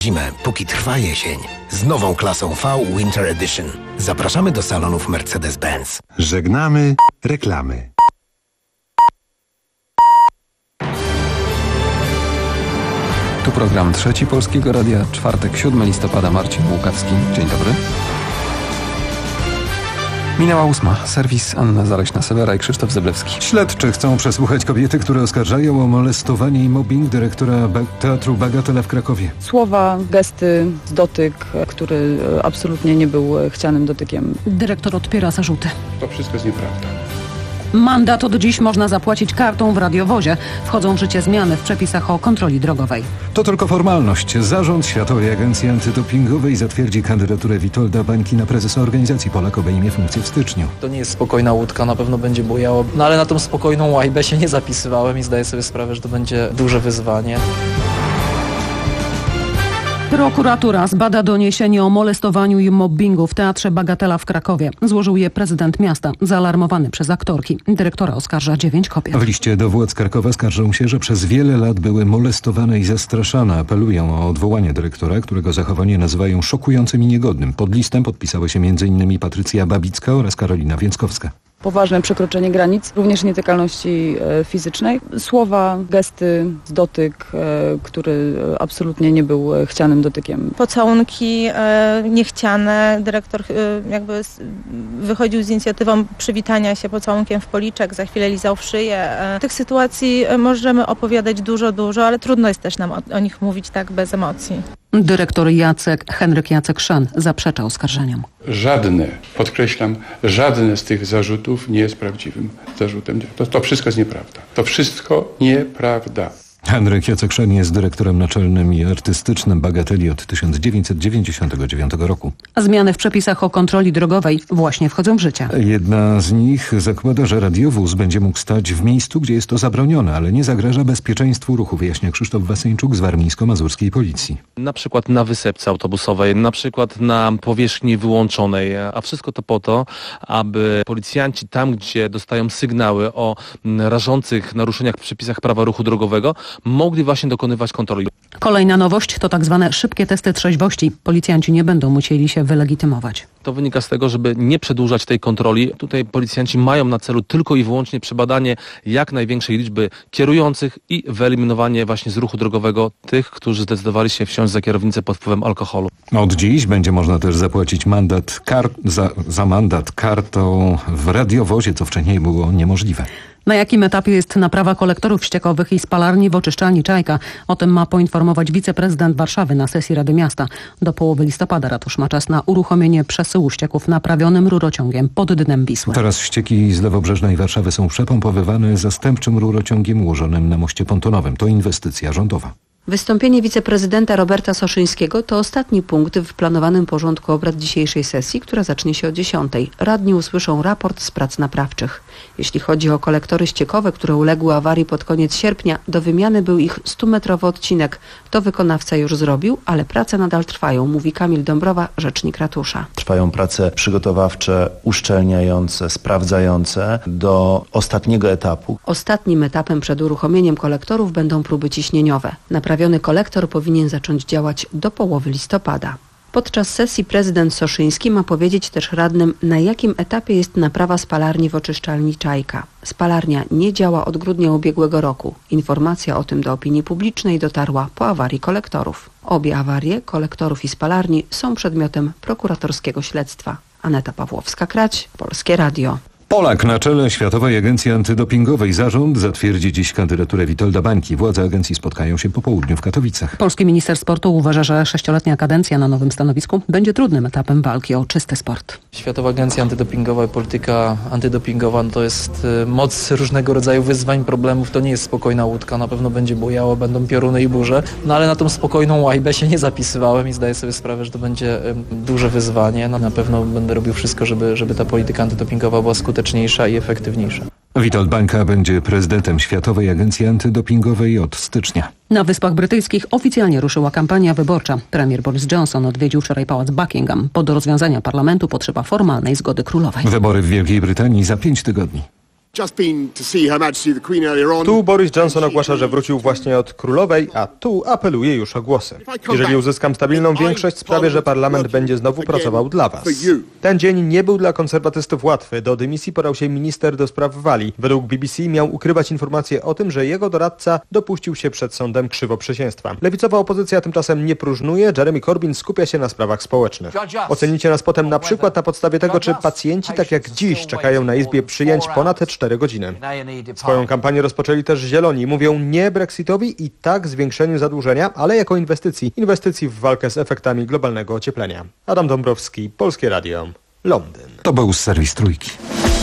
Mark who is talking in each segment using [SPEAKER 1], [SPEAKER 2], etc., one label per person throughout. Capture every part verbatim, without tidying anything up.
[SPEAKER 1] Zimę, póki trwa jesień. Z nową klasą V Winter Edition. Zapraszamy do salonów Mercedes-Benz.
[SPEAKER 2] Żegnamy reklamy.
[SPEAKER 3] Tu program Trzeci Polskiego Radia, czwartek, siódmego listopada, Marcin Łukawski. Dzień dobry. Minęła ósma. Serwis Anna Zaleśna-Sewera i Krzysztof Zeblewski.
[SPEAKER 2] Śledczy chcą przesłuchać kobiety, które oskarżają o molestowanie i mobbing dyrektora ba- Teatru Bagatela w Krakowie.
[SPEAKER 4] Słowa, gesty, dotyk, który absolutnie nie był chcianym dotykiem.
[SPEAKER 5] Dyrektor odpiera zarzuty.
[SPEAKER 6] To wszystko jest nieprawda.
[SPEAKER 5] Mandat od dziś można zapłacić kartą w radiowozie. Wchodzą w życie zmiany w przepisach o kontroli drogowej.
[SPEAKER 2] To tylko formalność. Zarząd Światowej Agencji Antydopingowej zatwierdzi kandydaturę Witolda Bańki na prezesa organizacji. Polak obejmie funkcję w styczniu.
[SPEAKER 7] To nie jest spokojna łódka, na pewno będzie bujało. No ale na tą spokojną łajbę się nie zapisywałem i zdaję sobie sprawę, że to będzie duże wyzwanie.
[SPEAKER 5] Prokuratura zbada doniesienie o molestowaniu i mobbingu w Teatrze Bagatela w Krakowie. Złożył je prezydent miasta, zaalarmowany przez aktorki. Dyrektora oskarża dziewięć kobiet.
[SPEAKER 2] W liście do władz Krakowa skarżą się, że przez wiele lat były molestowane i zastraszane. Apelują o odwołanie dyrektora, którego zachowanie nazywają szokującym i niegodnym. Pod listem podpisały się m in Patrycja Babicka oraz Karolina Więckowska.
[SPEAKER 4] Poważne przekroczenie granic, również nietykalności e, fizycznej. Słowa, gesty, dotyk, e, który absolutnie nie był chcianym dotykiem.
[SPEAKER 8] Pocałunki e, niechciane. Dyrektor e, jakby z, wychodził z inicjatywą przywitania się pocałunkiem w policzek, za chwilę lizał w szyję. E, tych sytuacji możemy opowiadać dużo, dużo, ale trudno jest też nam o, o nich mówić tak bez emocji.
[SPEAKER 5] Dyrektor Jacek, Henryk Jacek Szan zaprzecza oskarżeniom.
[SPEAKER 6] Żadne, podkreślam, żadne z tych zarzutów nie jest prawdziwym zarzutem. To, to wszystko jest nieprawda. To wszystko nieprawda.
[SPEAKER 2] Henryk Jacek Szan jest dyrektorem naczelnym i artystycznym Bagateli od tysiąc dziewięćset dziewięćdziesiątego dziewiątego roku.
[SPEAKER 5] Zmiany w przepisach o kontroli drogowej właśnie wchodzą w życie.
[SPEAKER 2] Jedna z nich zakłada, że radiowóz będzie mógł stać w miejscu, gdzie jest to zabronione, ale nie zagraża bezpieczeństwu ruchu, wyjaśnia Krzysztof Wasyńczuk z warmińsko-mazurskiej policji.
[SPEAKER 9] Na przykład na wysepce autobusowej, na przykład na powierzchni wyłączonej, a wszystko to po to, aby policjanci tam, gdzie dostają sygnały o rażących naruszeniach w przepisach prawa ruchu drogowego, mogli właśnie dokonywać kontroli.
[SPEAKER 5] Kolejna nowość to tak zwane szybkie testy trzeźwości. Policjanci nie będą musieli się wylegitymować.
[SPEAKER 9] To wynika z tego, żeby nie przedłużać tej kontroli. Tutaj policjanci mają na celu tylko i wyłącznie przebadanie jak największej liczby kierujących i wyeliminowanie właśnie z ruchu drogowego tych, którzy zdecydowali się wsiąść za kierownicę pod wpływem alkoholu.
[SPEAKER 2] Od dziś będzie można też zapłacić mandat kar- za, za mandat kartą w radiowozie, co wcześniej było niemożliwe.
[SPEAKER 5] Na jakim etapie jest naprawa kolektorów ściekowych i spalarni w oczyszczalni Czajka? O tym ma poinformować wiceprezydent Warszawy na sesji Rady Miasta. Do połowy listopada ratusz ma czas na uruchomienie przesyłu ścieków naprawionym rurociągiem pod dnem Wisły.
[SPEAKER 2] Teraz ścieki z lewobrzeżnej Warszawy są przepompowywane zastępczym rurociągiem ułożonym na moście pontonowym. To inwestycja rządowa.
[SPEAKER 10] Wystąpienie wiceprezydenta Roberta Soszyńskiego to ostatni punkt w planowanym porządku obrad dzisiejszej sesji, która zacznie się o dziesiątej. Radni usłyszą raport z prac naprawczych. Jeśli chodzi o kolektory ściekowe, które uległy awarii pod koniec sierpnia, do wymiany był ich stumetrowy odcinek. To wykonawca już zrobił, ale prace nadal trwają, mówi Kamil Dąbrowa, rzecznik ratusza.
[SPEAKER 11] Trwają prace przygotowawcze, uszczelniające, sprawdzające do ostatniego etapu.
[SPEAKER 10] Ostatnim etapem przed uruchomieniem kolektorów będą próby ciśnieniowe. Naprawiony kolektor powinien zacząć działać do połowy listopada. Podczas sesji prezydent Soszyński ma powiedzieć też radnym, na jakim etapie jest naprawa spalarni w oczyszczalni Czajka. Spalarnia nie działa od grudnia ubiegłego roku. Informacja o tym do opinii publicznej dotarła po awarii kolektorów. Obie awarie, kolektorów i spalarni, są przedmiotem prokuratorskiego śledztwa. Aneta Pawłowska-Krać, Polskie Radio.
[SPEAKER 2] Polak na czele Światowej Agencji Antydopingowej. Zarząd zatwierdzi dziś kandydaturę Witolda Bańki. Władze agencji spotkają się po południu w Katowicach.
[SPEAKER 5] Polski minister sportu uważa, że sześcioletnia kadencja na nowym stanowisku będzie trudnym etapem walki o czysty sport.
[SPEAKER 7] Światowa Agencja Antydopingowa i polityka antydopingowa to jest moc różnego rodzaju wyzwań, problemów. To nie jest spokojna łódka, na pewno będzie bujało, będą pioruny i burze. No ale na tą spokojną łajbę się nie zapisywałem i zdaję sobie sprawę, że to będzie duże wyzwanie. No, na pewno będę robił wszystko, żeby, żeby ta polityka antydopingowa była skuteczna i efektywniejsza.
[SPEAKER 2] Witold Bańka będzie prezydentem Światowej Agencji Antydopingowej od stycznia.
[SPEAKER 5] Na Wyspach Brytyjskich oficjalnie ruszyła kampania wyborcza. Premier Boris Johnson odwiedził wczoraj pałac Buckingham. Po do rozwiązania parlamentu potrzeba formalnej zgody królowej.
[SPEAKER 2] Wybory w Wielkiej Brytanii za pięć tygodni.
[SPEAKER 12] Tu Boris Johnson ogłasza, że wrócił właśnie od królowej, a tu apeluje już o głosy. Jeżeli uzyskam stabilną większość, sprawię, że parlament będzie znowu pracował dla was. Ten dzień nie był dla konserwatystów łatwy. Do dymisji podał się minister do spraw Walii. Według B B C miał ukrywać informacje o tym, że jego doradca dopuścił się przed sądem krzywoprzysięstwa. Lewicowa opozycja tymczasem nie próżnuje. Jeremy Corbyn skupia się na sprawach społecznych. Ocenicie nas potem na przykład na podstawie tego, czy pacjenci tak jak dziś czekają na izbie przyjęć ponad cztery godziny. Swoją kampanię rozpoczęli też Zieloni. Mówią nie Brexitowi i tak zwiększeniu zadłużenia, ale jako inwestycji. Inwestycji w walkę z efektami globalnego ocieplenia. Adam Dąbrowski, Polskie Radio, Londyn.
[SPEAKER 2] To był serwis Trójki.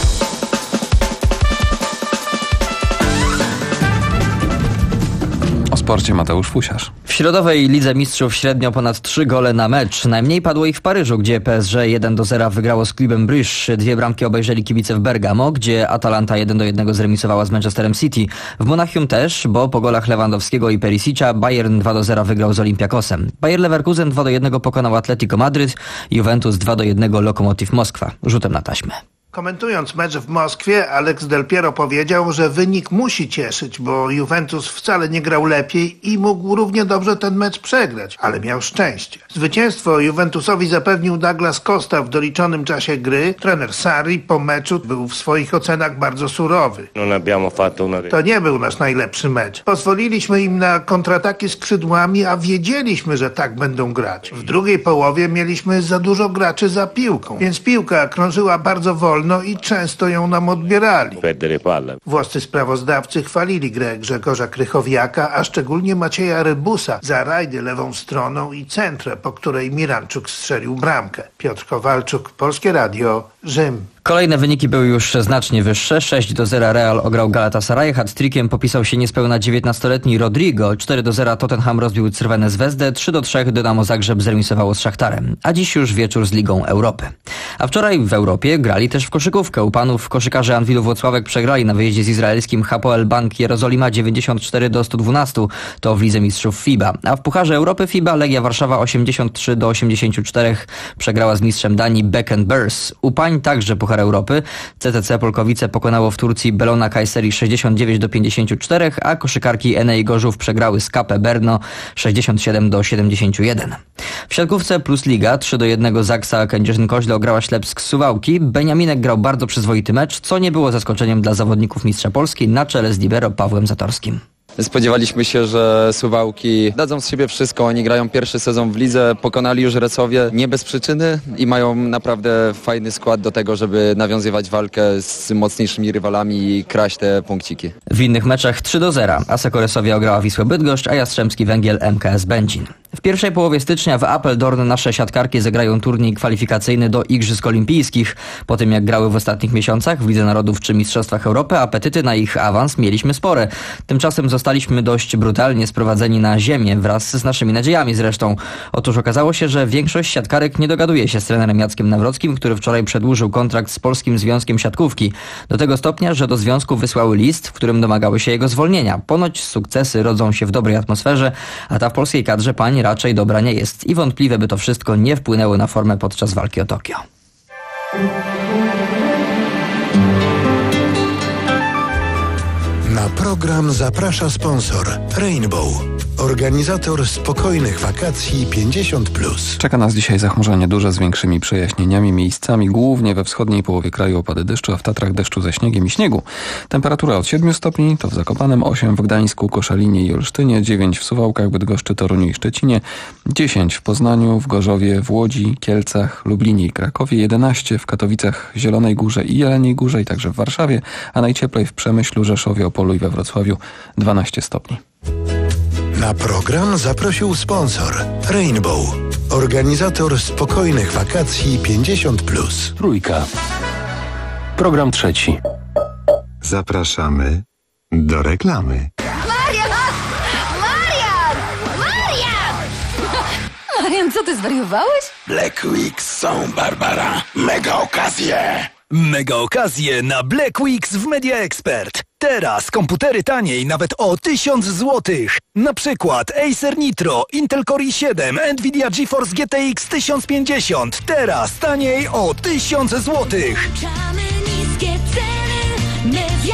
[SPEAKER 3] O sporcie Mateusz Fusiarz.
[SPEAKER 13] W środowej Lidze Mistrzów średnio ponad trzy gole na mecz. Najmniej padło ich w Paryżu, gdzie P S G jeden do zera wygrało z Clubem Bruges. Dwie bramki obejrzeli kibice w Bergamo, gdzie Atalanta jeden do jednego zremisowała z Manchesterem City. W Monachium też, bo po golach Lewandowskiego i Perisicza Bayern dwa do zera wygrał z Olympiakosem. Bayer Leverkusen dwa do jednego pokonał Atletico Madryt, Juventus dwa do jednego Lokomotiv Moskwa. Rzutem na taśmę.
[SPEAKER 14] Komentując mecz w Moskwie, Alex Del Piero powiedział, że wynik musi cieszyć, bo Juventus wcale nie grał lepiej i mógł równie dobrze ten mecz przegrać, ale miał szczęście. Zwycięstwo Juventusowi zapewnił Douglas Costa w doliczonym czasie gry. Trener Sarri po meczu był w swoich ocenach bardzo surowy. To nie był nasz najlepszy mecz. Pozwoliliśmy im na kontrataki skrzydłami, a wiedzieliśmy, że tak będą grać. W drugiej połowie mieliśmy za dużo graczy za piłką, więc piłka krążyła bardzo wolno i często ją nam odbierali. Włoscy sprawozdawcy chwalili grę Grzegorza Krychowiaka, a szczególnie Macieja Rybusa za rajdy lewą stroną i centrę, po której Miranczuk strzelił bramkę. Piotr Kowalczuk, Polskie Radio, Rzym.
[SPEAKER 13] Kolejne wyniki były już znacznie wyższe. sześć do zera Real ograł Galatasaray, hat-trickiem popisał się niespełna dziewiętnastoletni Rodrigo, cztery do zera Tottenham rozbił Crvenę Zvezdę, trzy do trzech Dynamo Zagrzeb zremisowało z Szachtarem. A dziś już wieczór z Ligą Europy. A wczoraj w Europie grali też w koszykówkę. U panów koszykarze Anwilu Włocławek przegrali na wyjeździe z izraelskim Hapoel Bank Jerozolima dziewięćdziesiąt cztery do stu dwunastu. To w Lidze Mistrzów FIBA. A w Pucharze Europy FIBA Legia Warszawa osiemdziesiąt trzy do osiemdziesięciu czterech przegrała z mistrzem Danii Beck Bears. U pań także Puchar Europy. C T C Polkowice pokonało w Turcji Belona Kayseri sześćdziesiąt dziewięć do pięćdziesięciu czterech, a koszykarki Enei Gorzów przegrały z K P Brno sześćdziesiąt siedem do siedemdziesięciu jeden. W siatkówce Plus Liga trzy do jednego Zaksa Kędzierzyn-Koźle ograła Ślepsk z Suwałki. Beniaminek grał bardzo przyzwoity mecz, co nie było zaskoczeniem dla zawodników mistrza Polski na czele z libero Pawłem Zatorskim.
[SPEAKER 15] Spodziewaliśmy się, że Suwałki dadzą z siebie wszystko. Oni grają pierwszy sezon w lidze, pokonali już Resowie nie bez przyczyny i mają naprawdę fajny skład do tego, żeby nawiązywać walkę z mocniejszymi rywalami i kraść te punkciki.
[SPEAKER 13] W innych meczach trzy do zera. Aseko Resowia ograła Wisłę Bydgoszcz, a Jastrzębski Węgiel M K S Będzin. W pierwszej połowie stycznia w Apeldoorn nasze siatkarki zagrają turniej kwalifikacyjny do Igrzysk Olimpijskich. Po tym jak grały w ostatnich miesiącach w Lidze Narodów czy Mistrzostwach Europy, apetyty na ich awans mieliśmy spore. Tymczasem zostaliśmy dość brutalnie sprowadzeni na ziemię wraz z naszymi nadziejami zresztą. Otóż okazało się, że większość siatkarek nie dogaduje się z trenerem Jackiem Nawrockim, który wczoraj przedłużył kontrakt z Polskim Związkiem Siatkówki. Do tego stopnia, że do związku wysłały list, w którym domagały się jego zwolnienia. Ponoć sukcesy rodzą się w dobrej atmosferze, a ta w polskiej kadrze pań raczej dobra nie jest i wątpliwe, by to wszystko nie wpłynęło na formę podczas walki o Tokio.
[SPEAKER 1] Na program zaprasza sponsor Rainbow, organizator spokojnych wakacji pięćdziesiąt plus.
[SPEAKER 3] Czeka nas dzisiaj zachmurzenie duże z większymi przejaśnieniami, miejscami głównie we wschodniej połowie kraju opady deszczu, a w Tatrach deszczu ze śniegiem i śniegu. Temperatura od siedmiu stopni, to w Zakopanem, osiem w Gdańsku, Koszalinie i Olsztynie, dziewięć w Suwałkach, Bydgoszczy, Toruniu i Szczecinie, dziesięć w Poznaniu, w Gorzowie, w Łodzi, Kielcach, Lublinie i Krakowie, jedenaście w Katowicach, Zielonej Górze i Jeleniej Górze i także w Warszawie, a najcieplej w Przemyślu, Rzeszowie, Opolu i we Wrocławiu dwanaście stopni.
[SPEAKER 1] Na program zaprosił sponsor Rainbow, organizator spokojnych wakacji pięćdziesiąt plus.
[SPEAKER 16] Trójka. Program trzeci.
[SPEAKER 17] Zapraszamy do reklamy.
[SPEAKER 18] Marian! Marian! Marian! Marian, co ty zwariowałeś?
[SPEAKER 19] Black Weeks są, Barbara. Mega okazje! Mega okazje na Black Weeks w Media Expert. Teraz komputery taniej nawet o tysiąc złotych. Na przykład Acer Nitro, Intel Core i siedem, Nvidia GeForce G T X tysiąc pięćdziesiąt. Teraz taniej o tysiąc złotych.
[SPEAKER 18] Niskie ceny.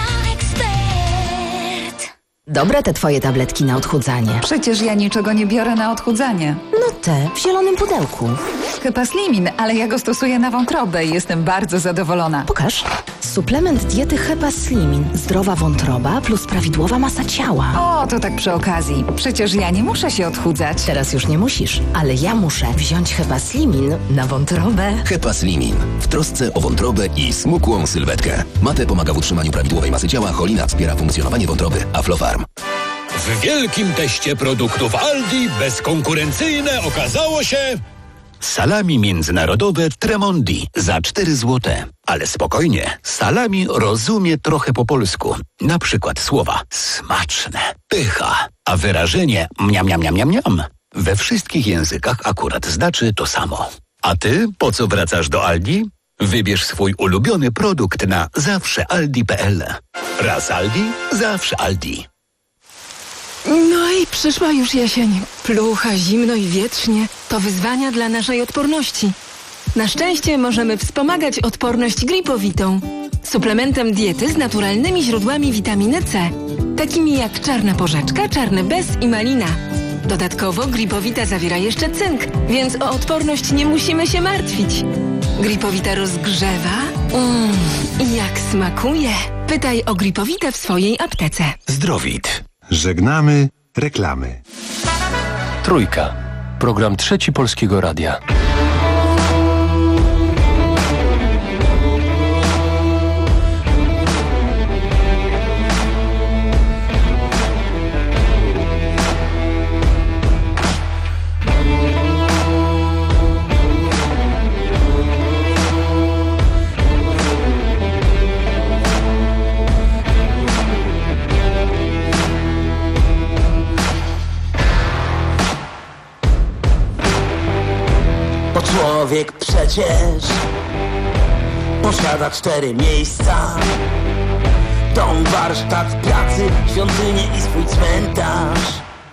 [SPEAKER 20] Dobre te twoje tabletki na odchudzanie.
[SPEAKER 21] Przecież ja niczego nie biorę na odchudzanie.
[SPEAKER 20] No te, w zielonym pudełku.
[SPEAKER 21] Hepaslimin, ale ja go stosuję na wątrobę i jestem bardzo zadowolona.
[SPEAKER 20] Pokaż. Suplement diety Hepaslimin. Zdrowa wątroba plus prawidłowa masa ciała.
[SPEAKER 21] O, to tak przy okazji. Przecież ja nie muszę się odchudzać.
[SPEAKER 20] Teraz już nie musisz, ale ja muszę wziąć Hepaslimin na wątrobę.
[SPEAKER 22] Hepaslimin. W trosce o wątrobę i smukłą sylwetkę. Mate pomaga w utrzymaniu prawidłowej masy ciała, cholina wspiera funkcjonowanie wątroby. Aflofarm.
[SPEAKER 23] W wielkim teście produktów Aldi bezkonkurencyjne okazało się...
[SPEAKER 24] Salami międzynarodowe Tremondi za cztery złote. Ale spokojnie, salami rozumie trochę po polsku. Na przykład słowa smaczne, pycha, a wyrażenie mniam, mniam, mniam, mniam, mniam. We wszystkich językach akurat znaczy to samo. A ty po co wracasz do Aldi? Wybierz swój ulubiony produkt na zawsze aldi kropka p l. Raz Aldi, zawsze Aldi.
[SPEAKER 25] No i przyszła już jesień. Plucha, zimno i wietrznie to wyzwania dla naszej odporności. Na szczęście możemy wspomagać odporność gripowitą. Suplementem diety z naturalnymi źródłami witaminy C, takimi jak czarna porzeczka, czarny bez i malina. Dodatkowo gripowita zawiera jeszcze cynk, więc o odporność nie musimy się martwić. Gripowita rozgrzewa. Mmm, jak smakuje. Pytaj o gripowitę w swojej aptece.
[SPEAKER 17] Zdrowit. Żegnamy reklamy.
[SPEAKER 16] Trójka. Program Trzeci Polskiego Radia.
[SPEAKER 26] Człowiek przecież posiada cztery miejsca: dom, warsztat, pracy, świątynię i swój cmentarz.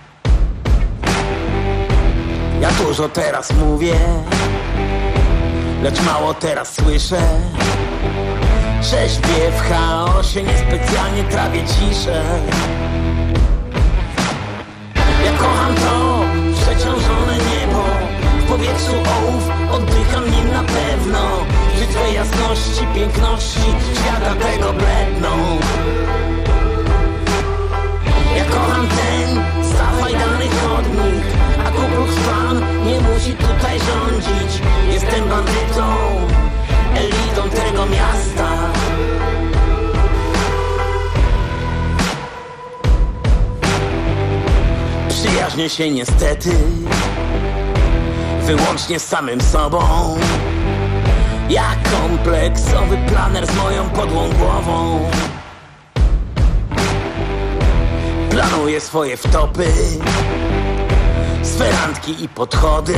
[SPEAKER 26] Ja dużo teraz mówię, lecz mało teraz słyszę. Trzeźwie w chaosie, niespecjalnie trawię ciszę. Ja kocham to przeciążone niebo, w powietrzu ołów, oddycham nim na pewno. Przy twej jasności, piękności, świata tego bledną. Ja kocham ten zafajdany chodnik, a Ku Klux Klan nie musi tutaj rządzić. Jestem bandytą, elitą tego miasta. Przyjaźnię się niestety wyłącznie z samym sobą. Ja kompleksowy planer z moją podłą głową. Planuję swoje wtopy, swe randki i podchody.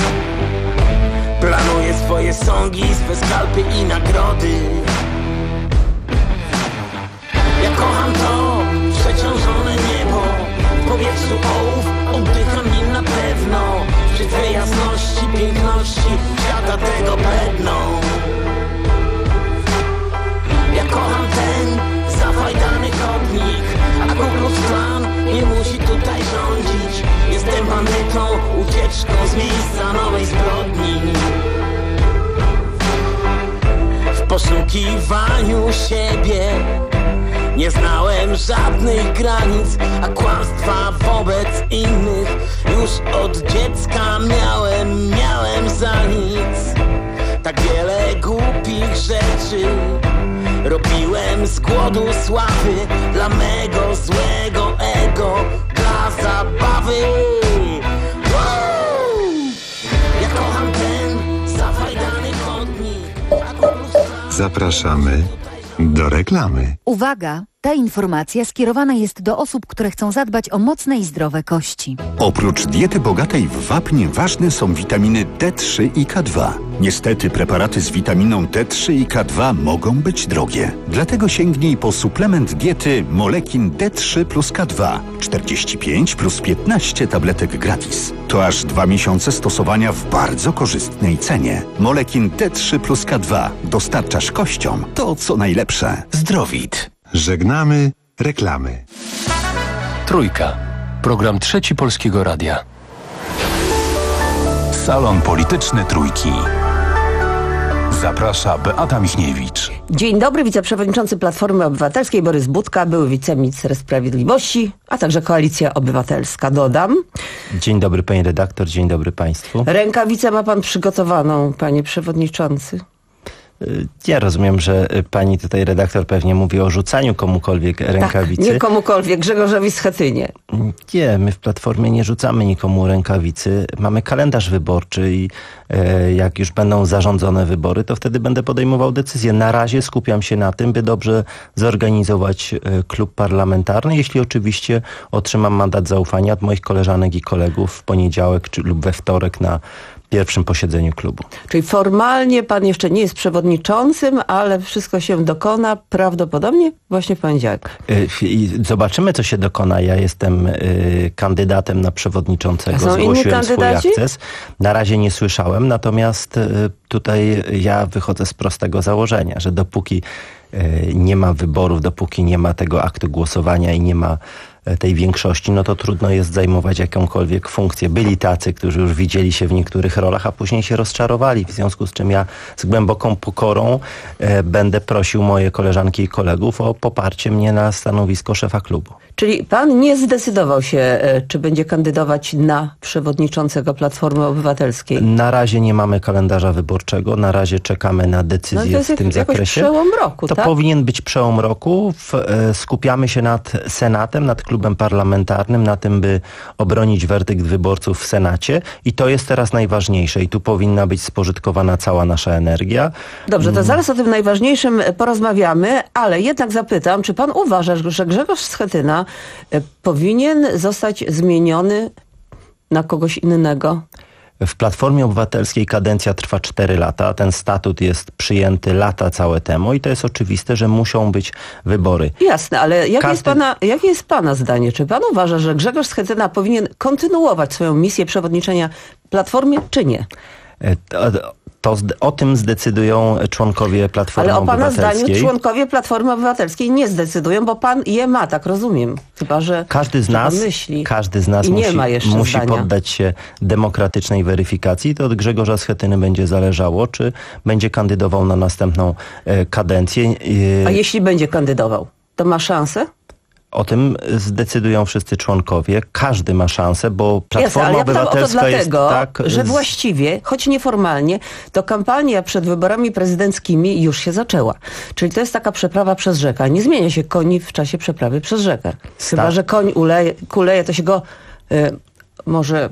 [SPEAKER 26] Planuję swoje sągi, swe skalpy i nagrody. Ja kocham to przeciążone niebo, w powietrzu ołów, oddycham nim na pewno. Przy twej jasności, piękności, świata tego bledną. Ja kocham ten zafajdany chodnik, a Ku Klux Klan nie musi tutaj rządzić. Jestem bandytą, ucieczką z miejsca nowej zbrodni. W poszukiwaniu siebie nie znałem żadnych granic, a kłamstwa wobec innych już od dziecka miałem, miałem za nic. Tak wiele głupich rzeczy robiłem z głodu sławy, dla mego złego ego, dla zabawy. Wow! Ja kocham ten zafajdany chodnik.
[SPEAKER 17] Zapraszamy do reklamy.
[SPEAKER 27] Uwaga! Ta informacja skierowana jest do osób, które chcą zadbać o mocne i zdrowe kości.
[SPEAKER 28] Oprócz diety bogatej w wapń ważne są witaminy D trzy i K dwa. Niestety preparaty z witaminą D trzy i K dwa mogą być drogie. Dlatego sięgnij po suplement diety Molekin D trzy plus K dwa. czterdzieści pięć plus piętnaście tabletek gratis. To aż dwa miesiące stosowania w bardzo korzystnej cenie. Molekin D trzy plus K dwa. Dostarczasz kościom to, co najlepsze. Zdrowit.
[SPEAKER 17] Żegnamy reklamy.
[SPEAKER 16] Trójka. Program Trzeci Polskiego Radia.
[SPEAKER 28] Salon Polityczny Trójki. Zaprasza Beata Michniewicz.
[SPEAKER 4] Dzień dobry, wiceprzewodniczący Platformy Obywatelskiej Borys Budka, były wiceminister sprawiedliwości, a także Koalicja Obywatelska, dodam.
[SPEAKER 5] Dzień dobry pani redaktor, dzień dobry państwu.
[SPEAKER 4] Rękawicę ma pan przygotowaną, panie przewodniczący.
[SPEAKER 5] Ja rozumiem, że pani tutaj redaktor pewnie mówi o rzucaniu komukolwiek rękawicy.
[SPEAKER 4] Tak, nie komukolwiek, Grzegorzowi Schetynie.
[SPEAKER 5] Nie, my w Platformie nie rzucamy nikomu rękawicy. Mamy kalendarz wyborczy i e, jak już będą zarządzone wybory, to wtedy będę podejmował decyzję. Na razie skupiam się na tym, by dobrze zorganizować e, klub parlamentarny, jeśli oczywiście otrzymam mandat zaufania od moich koleżanek i kolegów w poniedziałek czy, lub we wtorek na pierwszym posiedzeniu klubu.
[SPEAKER 4] Czyli formalnie pan jeszcze nie jest przewodniczącym, ale wszystko się dokona prawdopodobnie właśnie w poniedziałek.
[SPEAKER 5] I zobaczymy, co się dokona. Ja jestem y, kandydatem na przewodniczącego. Zgłosiłem swój akces. Na razie nie słyszałem, natomiast y, tutaj ja wychodzę z prostego założenia, że dopóki y, nie ma wyborów, dopóki nie ma tego aktu głosowania i nie ma tej większości, no to trudno jest zajmować jakąkolwiek funkcję. Byli tacy, którzy już widzieli się w niektórych rolach, a później się rozczarowali, w związku z czym ja z głęboką pokorą e, będę prosił moje koleżanki i kolegów o poparcie mnie na stanowisko szefa klubu.
[SPEAKER 4] Czyli pan nie zdecydował się, e, czy będzie kandydować na przewodniczącego Platformy Obywatelskiej?
[SPEAKER 5] Na razie nie mamy kalendarza wyborczego, na razie czekamy na decyzję no to jest w tym
[SPEAKER 4] jak,
[SPEAKER 5] zakresie.
[SPEAKER 4] Przełom roku,
[SPEAKER 5] to
[SPEAKER 4] tak?
[SPEAKER 5] powinien być przełom roku. W, e, skupiamy się nad Senatem, nad klubem parlamentarnym, na tym, by obronić werdykt wyborców w Senacie i to jest teraz najważniejsze i tu powinna być spożytkowana cała nasza energia.
[SPEAKER 4] Dobrze, to zaraz o tym najważniejszym porozmawiamy, ale jednak zapytam, czy pan uważa, że Grzegorz Schetyna powinien zostać zmieniony na kogoś innego?
[SPEAKER 5] W Platformie Obywatelskiej kadencja trwa cztery lata. Ten statut jest przyjęty lata całe temu i to jest oczywiste, że muszą być wybory.
[SPEAKER 4] Jasne, ale jakie,
[SPEAKER 5] Każdy...
[SPEAKER 4] jest, pana, jakie jest pana zdanie? Czy pan uważa, że Grzegorz Schetyna powinien kontynuować swoją misję przewodniczenia Platformie, czy nie?
[SPEAKER 5] To, to o tym zdecydują członkowie Platformy Obywatelskiej.
[SPEAKER 4] Ale o pana zdaniu członkowie Platformy Obywatelskiej nie zdecydują, bo pan je ma, tak rozumiem. Chyba, że
[SPEAKER 5] każdy z nas,
[SPEAKER 4] myśli
[SPEAKER 5] każdy z nas musi, musi poddać się demokratycznej weryfikacji. To od Grzegorza Schetyny będzie zależało, czy będzie kandydował na następną e, kadencję.
[SPEAKER 4] E... A jeśli będzie kandydował, to ma szansę?
[SPEAKER 5] O tym zdecydują wszyscy członkowie. Każdy ma szansę, bo Platforma
[SPEAKER 4] Jasne, ale
[SPEAKER 5] Obywatelska
[SPEAKER 4] ja
[SPEAKER 5] jest
[SPEAKER 4] dlatego,
[SPEAKER 5] tak...
[SPEAKER 4] że właściwie, choć nieformalnie, to kampania przed wyborami prezydenckimi już się zaczęła. Czyli to jest taka przeprawa przez rzekę. Nie zmienia się koni w czasie przeprawy przez rzekę. Chyba, że koń uleje, kuleje, to się go y, może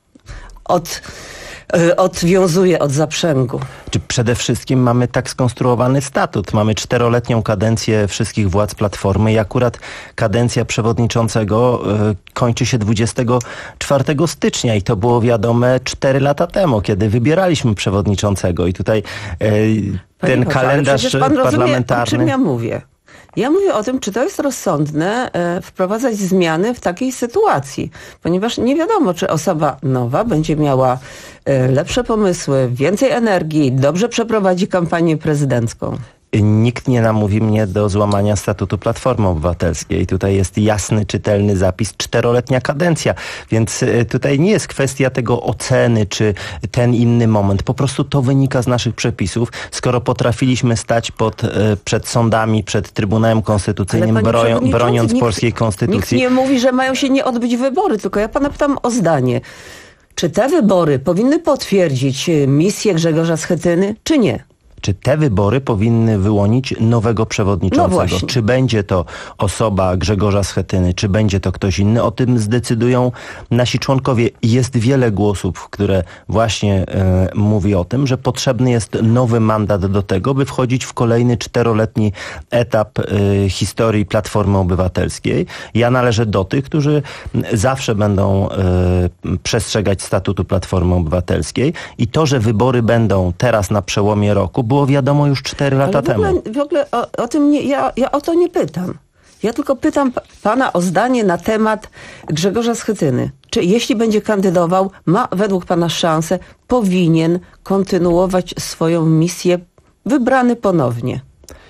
[SPEAKER 4] od... odwiązuje od zaprzęgu.
[SPEAKER 5] Czy przede wszystkim mamy tak skonstruowany statut. Mamy czteroletnią kadencję wszystkich władz Platformy i akurat kadencja przewodniczącego y, kończy się dwudziestego czwartego stycznia i to było wiadome cztery lata temu, kiedy wybieraliśmy przewodniczącego i tutaj y, ten
[SPEAKER 4] Boże,
[SPEAKER 5] kalendarz
[SPEAKER 4] pan
[SPEAKER 5] parlamentarny...
[SPEAKER 4] Rozumie, o czym ja mówię? Ja mówię o tym, czy to jest rozsądne e, wprowadzać zmiany w takiej sytuacji, ponieważ nie wiadomo, czy osoba nowa będzie miała e, lepsze pomysły, więcej energii, dobrze przeprowadzi kampanię prezydencką.
[SPEAKER 5] Nikt nie namówi mnie do złamania statutu Platformy Obywatelskiej. Tutaj jest jasny, czytelny zapis, czteroletnia kadencja. Więc tutaj nie jest kwestia tego oceny, czy ten inny moment. Po prostu to wynika z naszych przepisów. Skoro potrafiliśmy stać pod, przed sądami, przed Trybunałem Konstytucyjnym, broją, broniąc nikt, polskiej konstytucji.
[SPEAKER 4] Nikt nie mówi, że mają się nie odbyć wybory, tylko ja pana pytam o zdanie. Czy te wybory powinny potwierdzić misję Grzegorza Schetyny, czy nie?
[SPEAKER 5] Czy te wybory powinny wyłonić nowego przewodniczącego?
[SPEAKER 4] No
[SPEAKER 5] czy będzie to osoba Grzegorza Schetyny, czy będzie to ktoś inny? O tym zdecydują nasi członkowie. Jest wiele głosów, które właśnie e, mówi o tym, że potrzebny jest nowy mandat do tego, by wchodzić w kolejny czteroletni etap e, historii Platformy Obywatelskiej. Ja należę do tych, którzy zawsze będą e, przestrzegać statutu Platformy Obywatelskiej i to, że wybory będą teraz na przełomie roku, było wiadomo już cztery lata
[SPEAKER 4] Ale w ogóle,
[SPEAKER 5] temu.
[SPEAKER 4] W ogóle o, o tym nie, ja, ja o to nie pytam. Ja tylko pytam pana o zdanie na temat Grzegorza Schetyny. Czy jeśli będzie kandydował, ma według pana szansę, powinien kontynuować swoją misję wybrany ponownie?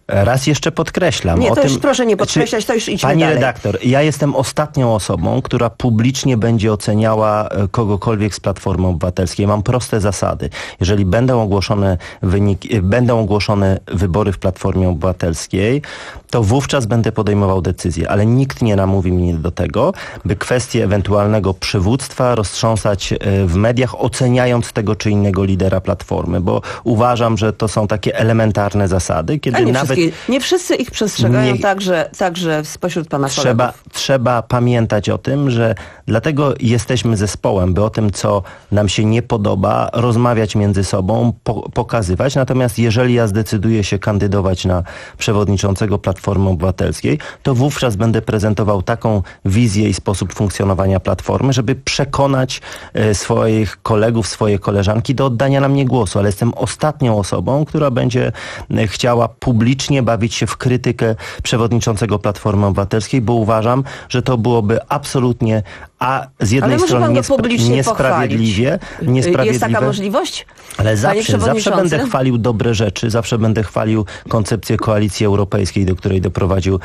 [SPEAKER 5] Raz jeszcze podkreślam.
[SPEAKER 4] Nie,
[SPEAKER 5] o
[SPEAKER 4] to
[SPEAKER 5] tym,
[SPEAKER 4] już proszę nie podkreślać, to już idźmy
[SPEAKER 5] Pani
[SPEAKER 4] dalej.
[SPEAKER 5] redaktor, ja jestem ostatnią osobą, która publicznie będzie oceniała kogokolwiek z Platformy Obywatelskiej. Mam proste zasady. Jeżeli będą ogłoszone wyniki, będą ogłoszone wybory w Platformie Obywatelskiej, to wówczas będę podejmował decyzję, ale nikt nie namówi mnie do tego, by kwestię ewentualnego przywództwa roztrząsać w mediach, oceniając tego czy innego lidera Platformy, bo uważam, że to są takie elementarne zasady, kiedy
[SPEAKER 4] nie
[SPEAKER 5] nawet...
[SPEAKER 4] Nie wszyscy ich przestrzegają,
[SPEAKER 5] nie,
[SPEAKER 4] także, także spośród pana
[SPEAKER 5] trzeba,
[SPEAKER 4] kolegów.
[SPEAKER 5] Trzeba pamiętać o tym, że dlatego jesteśmy zespołem, by o tym, co nam się nie podoba, rozmawiać między sobą, po, pokazywać. Natomiast jeżeli ja zdecyduję się kandydować na przewodniczącego Platformy Obywatelskiej, to wówczas będę prezentował taką wizję i sposób funkcjonowania Platformy, żeby przekonać e, swoich kolegów, swoje koleżanki do oddania na mnie głosu. Ale jestem ostatnią osobą, która będzie e, chciała publicznie bawić się w krytykę przewodniczącego Platformy Obywatelskiej, bo uważam, że to byłoby absolutnie a z jednej strony niespra- niesprawiedliwie, niesprawiedliwe.
[SPEAKER 4] Jest taka możliwość?
[SPEAKER 5] Ale zawsze, zawsze będę chwalił dobre rzeczy, zawsze będę chwalił koncepcję Koalicji Europejskiej, do której doprowadził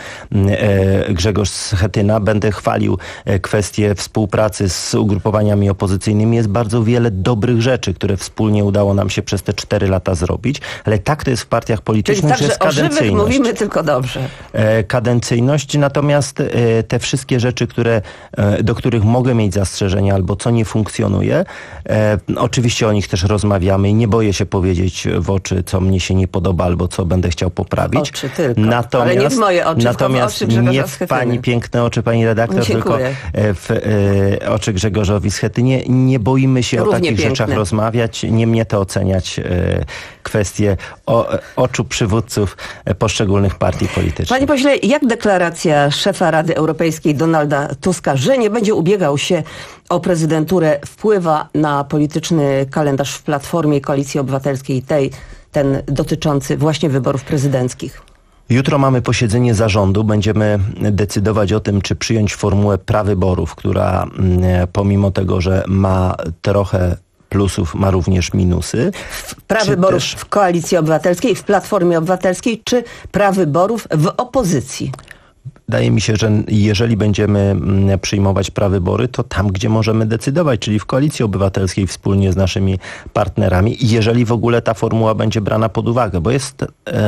[SPEAKER 5] e, Grzegorz Schetyna. Będę chwalił e, kwestię współpracy z ugrupowaniami opozycyjnymi. Jest bardzo wiele dobrych rzeczy, które wspólnie udało nam się przez te cztery lata zrobić, ale tak to jest w partiach politycznych,
[SPEAKER 4] Czyli
[SPEAKER 5] że jest
[SPEAKER 4] o żywych
[SPEAKER 5] kadencyjność.
[SPEAKER 4] mówimy tylko dobrze.
[SPEAKER 5] E, kadencyjność, natomiast e, te wszystkie rzeczy, które, e, do których mogę mieć zastrzeżenia albo co nie funkcjonuje. E, oczywiście o nich też rozmawiamy i nie boję się powiedzieć w oczy, co mnie się nie podoba albo co będę chciał poprawić.
[SPEAKER 4] Oczy tylko,
[SPEAKER 5] natomiast,
[SPEAKER 4] ale nie w moje oczy,
[SPEAKER 5] natomiast
[SPEAKER 4] tylko w oczy
[SPEAKER 5] nie w pani piękne oczy, pani redaktor,
[SPEAKER 4] Dziękuję.
[SPEAKER 5] tylko w e, oczy Grzegorzowi Schetynie. Nie boimy się
[SPEAKER 4] Równie
[SPEAKER 5] o takich
[SPEAKER 4] piękne.
[SPEAKER 5] rzeczach rozmawiać, nie mnie to oceniać e, kwestie o, oczu przywódców poszczególnych partii politycznych.
[SPEAKER 4] Panie pośle, jak deklaracja szefa Rady Europejskiej Donalda Tuska, że nie będzie ubiegał się o prezydenturę, wpływa na polityczny kalendarz w Platformie i Koalicji Obywatelskiej, tej, ten dotyczący właśnie wyborów prezydenckich?
[SPEAKER 5] Jutro mamy posiedzenie zarządu. Będziemy decydować o tym, czy przyjąć formułę prawyborów, która pomimo tego, że ma trochę plusów, ma również minusy.
[SPEAKER 4] Prawyborów
[SPEAKER 5] też...
[SPEAKER 4] w Koalicji Obywatelskiej, w Platformie Obywatelskiej, czy prawyborów w opozycji?
[SPEAKER 5] Wydaje mi się, że jeżeli będziemy przyjmować prawybory, to tam, gdzie możemy decydować, czyli w Koalicji Obywatelskiej wspólnie z naszymi partnerami, jeżeli w ogóle ta formuła będzie brana pod uwagę, bo jest e,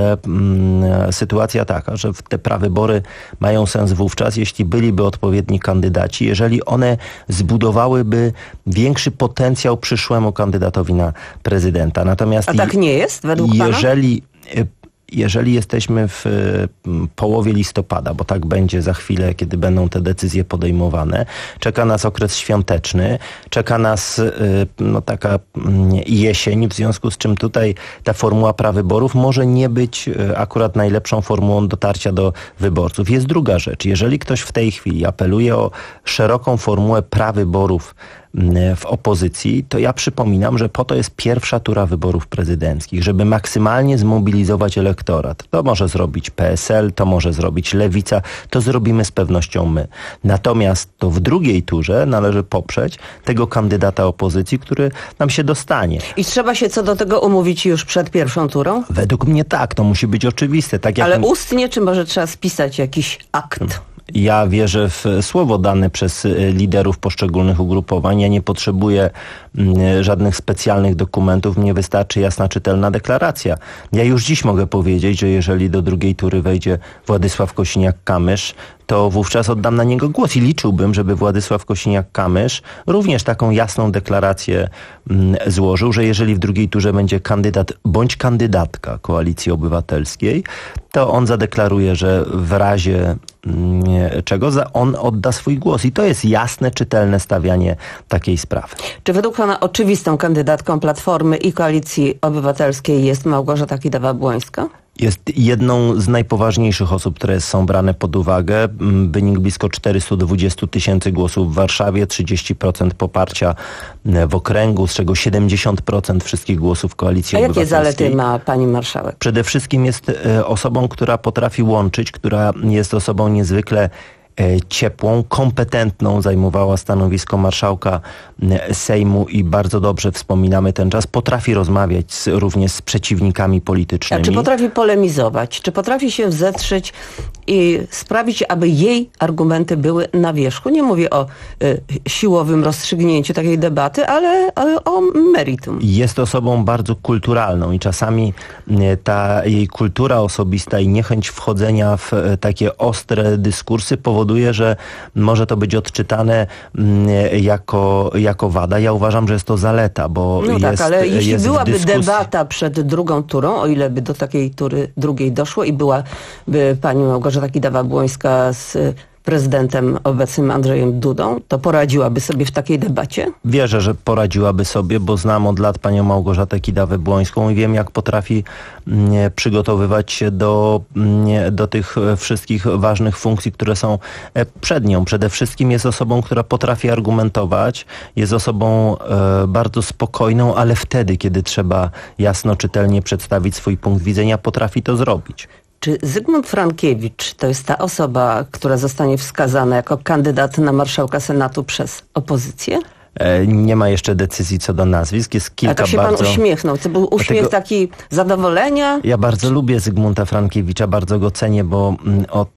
[SPEAKER 5] m, sytuacja taka, że te prawybory mają sens wówczas, jeśli byliby odpowiedni kandydaci, jeżeli one zbudowałyby większy potencjał przyszłemu kandydatowi na prezydenta. Natomiast
[SPEAKER 4] A tak nie jest według pana?
[SPEAKER 5] Jeżeli Jeżeli jesteśmy w połowie listopada, bo tak będzie za chwilę, kiedy będą te decyzje podejmowane, czeka nas okres świąteczny, czeka nas no, taka jesień, w związku z czym tutaj ta formuła prawyborów może nie być akurat najlepszą formułą dotarcia do wyborców. Jest druga rzecz. Jeżeli ktoś w tej chwili apeluje o szeroką formułę prawyborów w opozycji, to ja przypominam, że po to jest pierwsza tura wyborów prezydenckich, żeby maksymalnie zmobilizować elektorat. To może zrobić P S L, to może zrobić Lewica, to zrobimy z pewnością my. Natomiast to w drugiej turze należy poprzeć tego kandydata opozycji, który nam się dostanie.
[SPEAKER 4] I trzeba się co do tego umówić już przed pierwszą turą?
[SPEAKER 5] Według mnie tak, to musi być oczywiste. Tak jak
[SPEAKER 4] Ale ustnie, czy może trzeba spisać jakiś akt?
[SPEAKER 5] Ja wierzę w słowo dane przez liderów poszczególnych ugrupowań. Ja nie potrzebuję żadnych specjalnych dokumentów. Mnie wystarczy jasna, czytelna deklaracja. Ja już dziś mogę powiedzieć, że jeżeli do drugiej tury wejdzie Władysław Kosiniak-Kamysz, to wówczas oddam na niego głos i liczyłbym, żeby Władysław Kosiniak-Kamysz również taką jasną deklarację złożył, że jeżeli w drugiej turze będzie kandydat bądź kandydatka Koalicji Obywatelskiej, to on zadeklaruje, że w razie czego on odda swój głos. I to jest jasne, czytelne stawianie takiej sprawy.
[SPEAKER 4] Czy według pana oczywistą kandydatką Platformy i Koalicji Obywatelskiej jest Małgorzata Kidawa-Błońska?
[SPEAKER 5] Jest jedną z najpoważniejszych osób, które są brane pod uwagę. Wynik blisko czterysta dwadzieścia tysięcy głosów w Warszawie, trzydzieści procent poparcia w okręgu, z czego siedemdziesiąt procent wszystkich głosów Koalicji
[SPEAKER 4] A
[SPEAKER 5] Obywatelskiej.
[SPEAKER 4] jakie zalety ma pani marszałek?
[SPEAKER 5] Przede wszystkim jest osobą, która potrafi łączyć, która jest osobą niezwykle ciepłą, kompetentną, zajmowała stanowisko marszałka Sejmu i bardzo dobrze wspominamy ten czas. Potrafi rozmawiać z, również z przeciwnikami politycznymi.
[SPEAKER 4] A czy potrafi polemizować? Czy potrafi się zetrzeć i sprawić, aby jej argumenty były na wierzchu? Nie mówię o y, siłowym rozstrzygnięciu takiej debaty, ale, ale o meritum.
[SPEAKER 5] Jest osobą bardzo kulturalną i czasami y, ta jej kultura osobista i niechęć wchodzenia w y, takie ostre dyskursy powoduje, że może to być odczytane y, jako, jako wada. Ja uważam, że jest to zaleta, bo
[SPEAKER 4] no
[SPEAKER 5] jest,
[SPEAKER 4] tak, ale jeśli
[SPEAKER 5] jest
[SPEAKER 4] byłaby
[SPEAKER 5] dyskusji...
[SPEAKER 4] debata przed drugą turą, o ile by do takiej tury drugiej doszło i byłaby pani Małgorzata Kidawa-Błońska z prezydentem obecnym Andrzejem Dudą, to poradziłaby sobie w takiej debacie?
[SPEAKER 5] Wierzę, że poradziłaby sobie, bo znam od lat panią Małgorzatę Kidawę-Błońską i wiem, jak potrafi nie, przygotowywać się do, nie, do tych wszystkich ważnych funkcji, które są przed nią. Przede wszystkim jest osobą, która potrafi argumentować, jest osobą e, bardzo spokojną, ale wtedy, kiedy trzeba jasno, czytelnie przedstawić swój punkt widzenia, potrafi to zrobić.
[SPEAKER 4] Czy Zygmunt Frankiewicz to jest ta osoba, która zostanie wskazana jako kandydat na marszałka Senatu przez opozycję?
[SPEAKER 5] Nie ma jeszcze decyzji co do nazwisk. Jest kilka
[SPEAKER 4] A tak się
[SPEAKER 5] bardzo...
[SPEAKER 4] pan uśmiechnął. To był uśmiech Dlatego... taki zadowolenia?
[SPEAKER 5] Ja bardzo lubię Zygmunta Frankiewicza, bardzo go cenię, bo od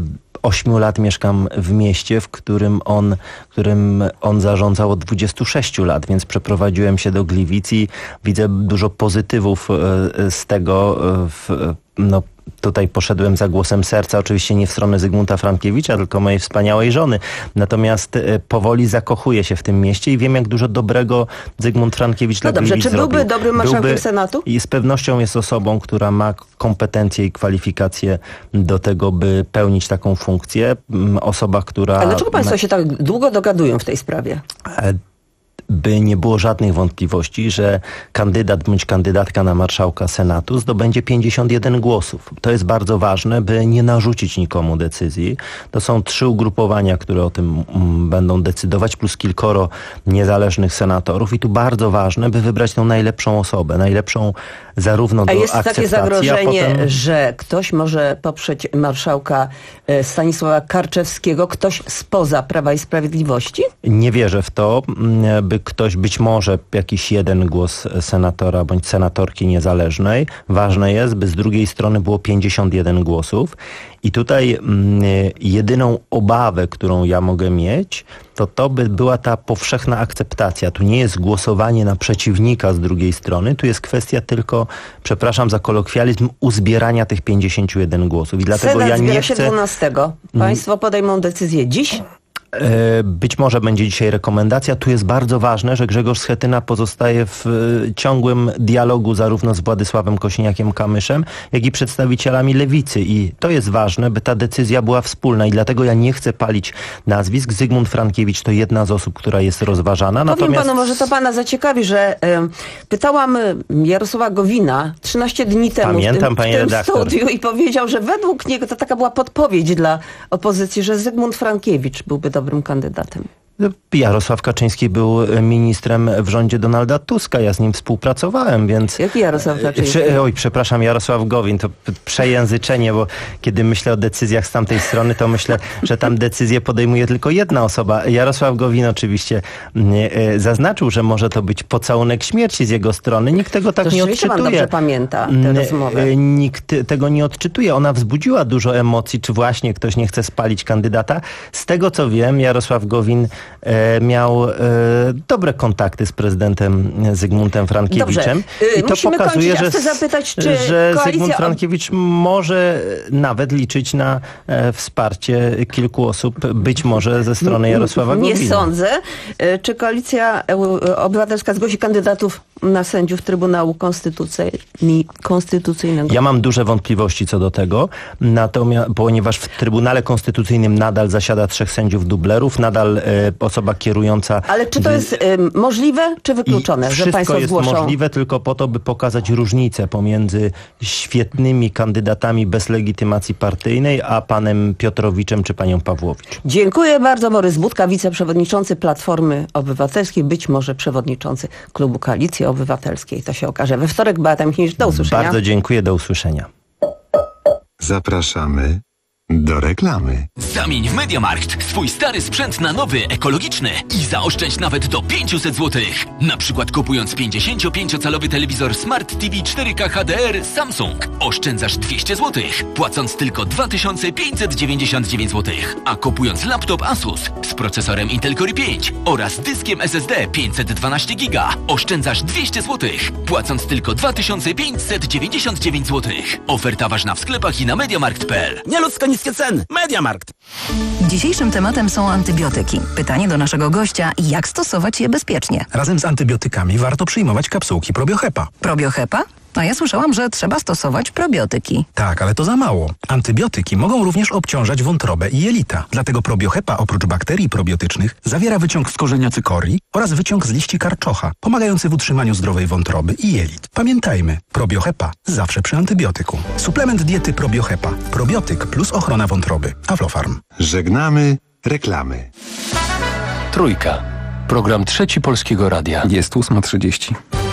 [SPEAKER 5] ośmiu lat mieszkam w mieście, w którym on, którym on zarządzał od dwudziestu sześciu lat, więc przeprowadziłem się do Gliwic i widzę dużo pozytywów z tego. W, no, tutaj poszedłem za głosem serca, oczywiście nie w stronę Zygmunta Frankiewicza, tylko mojej wspaniałej żony. Natomiast e, powoli zakochuję się w tym mieście i wiem, jak dużo dobrego Zygmunt Frankiewicz
[SPEAKER 4] no
[SPEAKER 5] dla
[SPEAKER 4] dobrze,
[SPEAKER 5] Gliwic
[SPEAKER 4] czy byłby
[SPEAKER 5] zrobił.
[SPEAKER 4] dobrym marszałkiem byłby, Senatu?
[SPEAKER 5] I z pewnością jest osobą, która ma kompetencje i kwalifikacje do tego, by pełnić taką funkcję. Osoba, która...
[SPEAKER 4] Ale dlaczego państwo ma... się tak długo dogadują w tej sprawie?
[SPEAKER 5] E, by nie było żadnych wątpliwości, że kandydat bądź kandydatka na marszałka Senatu zdobędzie pięćdziesiąt jeden głosów. To jest bardzo ważne, by nie narzucić nikomu decyzji. To są trzy ugrupowania, które o tym mm, będą decydować, plus kilkoro niezależnych senatorów i tu bardzo ważne, by wybrać tą najlepszą osobę, najlepszą zarówno do akceptacji,
[SPEAKER 4] a jest takie zagrożenie,
[SPEAKER 5] a potem...
[SPEAKER 4] że ktoś może poprzeć marszałka Stanisława Karczewskiego, ktoś spoza Prawa i Sprawiedliwości?
[SPEAKER 5] Nie wierzę w to, by ktoś, być może jakiś jeden głos senatora bądź senatorki niezależnej. Ważne jest, by z drugiej strony było pięćdziesiąt jeden głosów. I tutaj mm, jedyną obawę, którą ja mogę mieć, to to by była ta powszechna akceptacja. Tu nie jest głosowanie na przeciwnika z drugiej strony, tu jest kwestia tylko, przepraszam za kolokwializm, uzbierania tych pięćdziesięciu jeden głosów. I dlatego
[SPEAKER 4] Senat
[SPEAKER 5] ja nie
[SPEAKER 4] zbiera
[SPEAKER 5] chcę...
[SPEAKER 4] się dwunastego. Państwo podejmą decyzję dziś?
[SPEAKER 5] Być może będzie dzisiaj rekomendacja. Tu jest bardzo ważne, że Grzegorz Schetyna pozostaje w ciągłym dialogu zarówno z Władysławem Kosiniakiem-Kamyszem, jak i przedstawicielami Lewicy. I to jest ważne, by ta decyzja była wspólna i dlatego ja nie chcę palić nazwisk. Zygmunt Frankiewicz to jedna z osób, która jest rozważana.
[SPEAKER 4] Powiem
[SPEAKER 5] Natomiast...
[SPEAKER 4] panu, może to pana zaciekawi, że y, pytałam Jarosława Gowina trzynaście dni temu
[SPEAKER 5] Pamiętam,
[SPEAKER 4] w tym, w
[SPEAKER 5] panie
[SPEAKER 4] tym
[SPEAKER 5] redaktor.
[SPEAKER 4] studiu i powiedział, że według niego to taka była podpowiedź dla opozycji, że Zygmunt Frankiewicz byłby dobrym kandydatem.
[SPEAKER 5] Jarosław Kaczyński był ministrem w rządzie Donalda Tuska. Ja z nim współpracowałem, więc...
[SPEAKER 4] Jaki Jarosław Kaczyński?
[SPEAKER 5] Prze, oj, przepraszam, Jarosław Gowin. To przejęzyczenie, bo kiedy myślę o decyzjach z tamtej strony, to myślę, że tam decyzję podejmuje tylko jedna osoba. Jarosław Gowin oczywiście e, zaznaczył, że może to być pocałunek śmierci z jego strony. Nikt tego tak
[SPEAKER 4] to
[SPEAKER 5] nie odczytuje.
[SPEAKER 4] Pan dobrze pamięta tę rozmowę.
[SPEAKER 5] Nikt tego nie odczytuje. Ona wzbudziła dużo emocji, czy właśnie ktoś nie chce spalić kandydata. Z tego co wiem, Jarosław Gowin miał e, dobre kontakty z prezydentem Zygmuntem Frankiewiczem.
[SPEAKER 4] Dobrze.
[SPEAKER 5] I to
[SPEAKER 4] Musimy
[SPEAKER 5] pokazuje,
[SPEAKER 4] kończyć. Ja
[SPEAKER 5] że,
[SPEAKER 4] zapytać, czy
[SPEAKER 5] że
[SPEAKER 4] koalicja...
[SPEAKER 5] Zygmunt Frankiewicz może nawet liczyć na e, wsparcie kilku osób, być może ze strony Jarosława
[SPEAKER 4] nie
[SPEAKER 5] Gowina.
[SPEAKER 4] Nie sądzę. E, czy Koalicja Obywatelska zgłosi kandydatów na sędziów Trybunału Konstytucyjnego?
[SPEAKER 5] Ja mam duże wątpliwości co do tego, natomiast, ponieważ w Trybunale Konstytucyjnym nadal zasiada trzech sędziów dublerów, nadal e, osoba kierująca...
[SPEAKER 4] Ale czy to jest y, możliwe, czy wykluczone, że państwo
[SPEAKER 5] Wszystko jest
[SPEAKER 4] zgłoszą?
[SPEAKER 5] możliwe tylko po to, by pokazać różnicę pomiędzy świetnymi kandydatami bez legitymacji partyjnej, a panem Piotrowiczem czy panią Pawłowicz.
[SPEAKER 4] Dziękuję bardzo. Borys Budka, wiceprzewodniczący Platformy Obywatelskiej, być może przewodniczący Klubu Koalicji Obywatelskiej. To się okaże we wtorek. Beata Michnisz, do usłyszenia.
[SPEAKER 5] Bardzo dziękuję, do usłyszenia.
[SPEAKER 17] Zapraszamy Do reklamy.
[SPEAKER 22] Zamień w MediaMarkt swój stary sprzęt na nowy, ekologiczny i zaoszczędź nawet do pięćset złotych. Na przykład kupując pięćdziesięciopięciocalowy telewizor Smart T V cztery K H D R Samsung oszczędzasz dwieście złotych, płacąc tylko dwa tysiące pięćset dziewięćdziesiąt dziewięć złotych. A kupując laptop Asus z procesorem Intel Core i pięć oraz dyskiem S S D pięćset dwanaście giga oszczędzasz dwieście złotych, płacąc tylko dwa tysiące pięćset dziewięćdziesiąt dziewięć złotych. Oferta ważna w sklepach i na mediamarkt kropka p l.
[SPEAKER 2] Nieludzko niskie ceny. MediaMarkt.
[SPEAKER 6] Dzisiejszym tematem są antybiotyki. Pytanie do naszego gościa, jak stosować je bezpiecznie?
[SPEAKER 2] Razem z antybiotykami warto przyjmować kapsułki Probiohepa.
[SPEAKER 6] Probiohepa? A ja słyszałam, że trzeba stosować probiotyki.
[SPEAKER 2] Tak, ale to za mało. Antybiotyki mogą również obciążać wątrobę i jelita. Dlatego Probiohepa oprócz bakterii probiotycznych zawiera wyciąg z korzenia cykorii oraz wyciąg z liści karczocha, pomagający w utrzymaniu zdrowej wątroby i jelit. Pamiętajmy, Probiohepa zawsze przy antybiotyku. Suplement diety Probiohepa. Probiotyk plus ochrona wątroby. Aflofarm.
[SPEAKER 17] Żegnamy reklamy.
[SPEAKER 16] Trójka. Program Trzeci Polskiego Radia.
[SPEAKER 3] Jest ósma trzydzieści.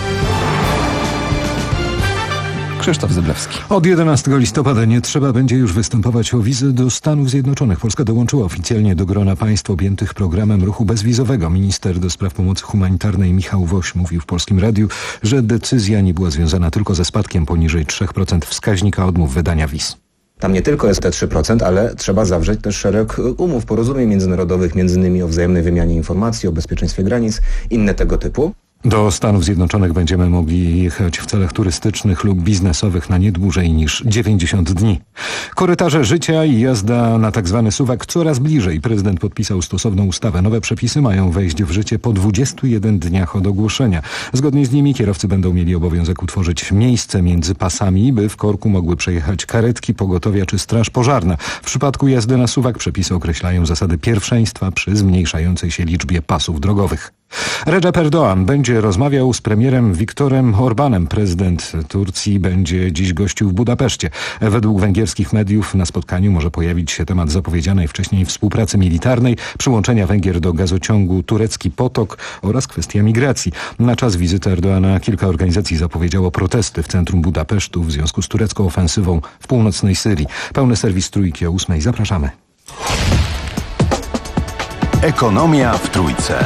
[SPEAKER 3] Krzysztof Zyblewski.
[SPEAKER 7] Od jedenastego listopada nie trzeba będzie już występować o wizę do Stanów Zjednoczonych. Polska dołączyła oficjalnie do grona państw objętych programem ruchu bezwizowego. Minister do spraw pomocy humanitarnej Michał Woś mówił w Polskim Radiu, że decyzja nie była związana tylko ze spadkiem poniżej trzy procent wskaźnika odmów wydania wiz.
[SPEAKER 8] Tam nie tylko jest te trzy procent, ale trzeba zawrzeć też szereg umów, porozumień międzynarodowych, między innymi o wzajemnej wymianie informacji, o bezpieczeństwie granic, inne tego typu.
[SPEAKER 7] Do Stanów Zjednoczonych będziemy mogli jechać w celach turystycznych lub biznesowych na nie dłużej niż dziewięćdziesiąt dni. Korytarze życia i jazda na tzw. suwak coraz bliżej. Prezydent podpisał stosowną ustawę. Nowe przepisy mają wejść w życie po dwudziestu jeden dniach od ogłoszenia. Zgodnie z nimi kierowcy będą mieli obowiązek utworzyć miejsce między pasami, by w korku mogły przejechać karetki, pogotowia czy straż pożarna. W przypadku jazdy na suwak przepisy określają zasady pierwszeństwa przy zmniejszającej się liczbie pasów drogowych. Recep Erdoğan będzie rozmawiał z premierem Viktorem Orbanem. Prezydent Turcji będzie dziś gościł w Budapeszcie. Według węgierskich mediów na spotkaniu może pojawić się temat zapowiedzianej wcześniej współpracy militarnej, przyłączenia Węgier do gazociągu Turecki Potok oraz kwestia migracji. Na czas wizyty Erdoğana kilka organizacji zapowiedziało protesty w centrum Budapesztu w związku z turecką ofensywą w północnej Syrii. Pełny serwis Trójki o ósmej. Zapraszamy.
[SPEAKER 28] Ekonomia w Trójce.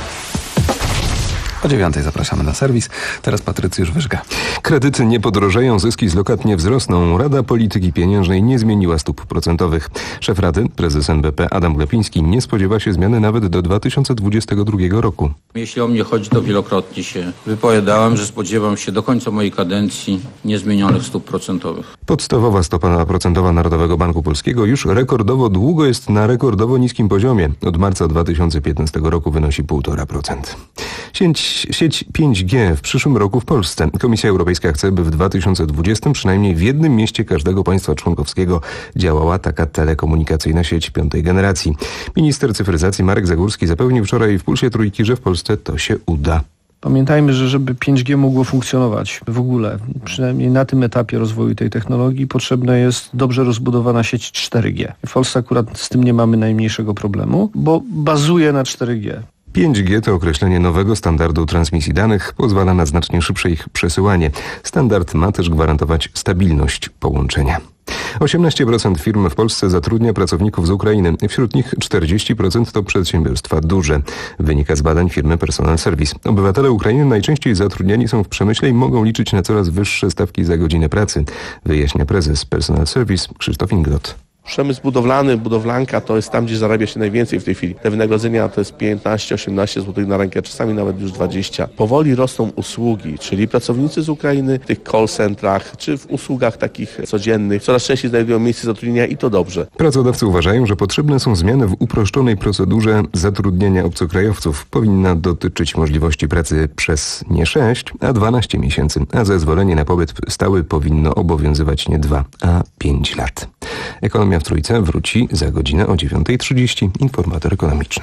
[SPEAKER 3] O dziewiątej zapraszamy na serwis. Teraz Patrycjusz Wyżga.
[SPEAKER 9] Kredyty nie podrożeją, zyski z lokat nie wzrosną. Rada Polityki Pieniężnej nie zmieniła stóp procentowych. Szef Rady, prezes N B P Adam Glapiński nie spodziewa się zmiany nawet do dwa tysiące dwudziestego drugiego roku.
[SPEAKER 10] Jeśli o mnie chodzi, to wielokrotnie się wypowiadałem, że spodziewam się do końca mojej kadencji niezmienionych stóp procentowych.
[SPEAKER 9] Podstawowa stopa procentowa Narodowego Banku Polskiego już rekordowo długo jest na rekordowo niskim poziomie. Od marca dwa tysiące piętnastego roku wynosi półtora procent. Sieć Sieć pięć G w przyszłym roku w Polsce. Komisja Europejska chce, by w dwa tysiące dwudziestym przynajmniej w jednym mieście każdego państwa członkowskiego działała taka telekomunikacyjna sieć piątej generacji. Minister cyfryzacji Marek Zagórski zapewnił wczoraj w Pulsie Trójki, że w Polsce to się uda.
[SPEAKER 11] Pamiętajmy, że żeby pięć G mogło funkcjonować w ogóle, przynajmniej na tym etapie rozwoju tej technologii, potrzebna jest dobrze rozbudowana sieć cztery G. W Polsce akurat z tym nie mamy najmniejszego problemu, bo bazuje na cztery G.
[SPEAKER 9] pięć G to określenie nowego standardu transmisji danych, pozwala na znacznie szybsze ich przesyłanie. Standard ma też gwarantować stabilność połączenia. osiemnaście procent firm w Polsce zatrudnia pracowników z Ukrainy. Wśród nich czterdzieści procent to przedsiębiorstwa duże. Wynika z badań firmy Personal Service. Obywatele Ukrainy najczęściej zatrudniani są w przemyśle i mogą liczyć na coraz wyższe stawki za godzinę pracy, wyjaśnia prezes Personal Service Krzysztof Inglot.
[SPEAKER 12] Przemysł budowlany, budowlanka to jest tam, gdzie zarabia się najwięcej w tej chwili. Te wynagrodzenia to jest piętnaście osiemnaście złotych na rękę, czasami nawet już dwadzieścia. Powoli rosną usługi, czyli pracownicy z Ukrainy w tych call centrach, czy w usługach takich codziennych coraz częściej znajdują miejsce zatrudnienia i to dobrze.
[SPEAKER 9] Pracodawcy uważają, że potrzebne są zmiany w uproszczonej procedurze zatrudnienia obcokrajowców. Powinna dotyczyć możliwości pracy przez nie sześć, a dwanaście miesięcy, a zezwolenie na pobyt stały powinno obowiązywać nie dwa, a pięć lat. Ekonomia w Trójce wróci za godzinę o dziewiąta trzydzieści. Informator ekonomiczny.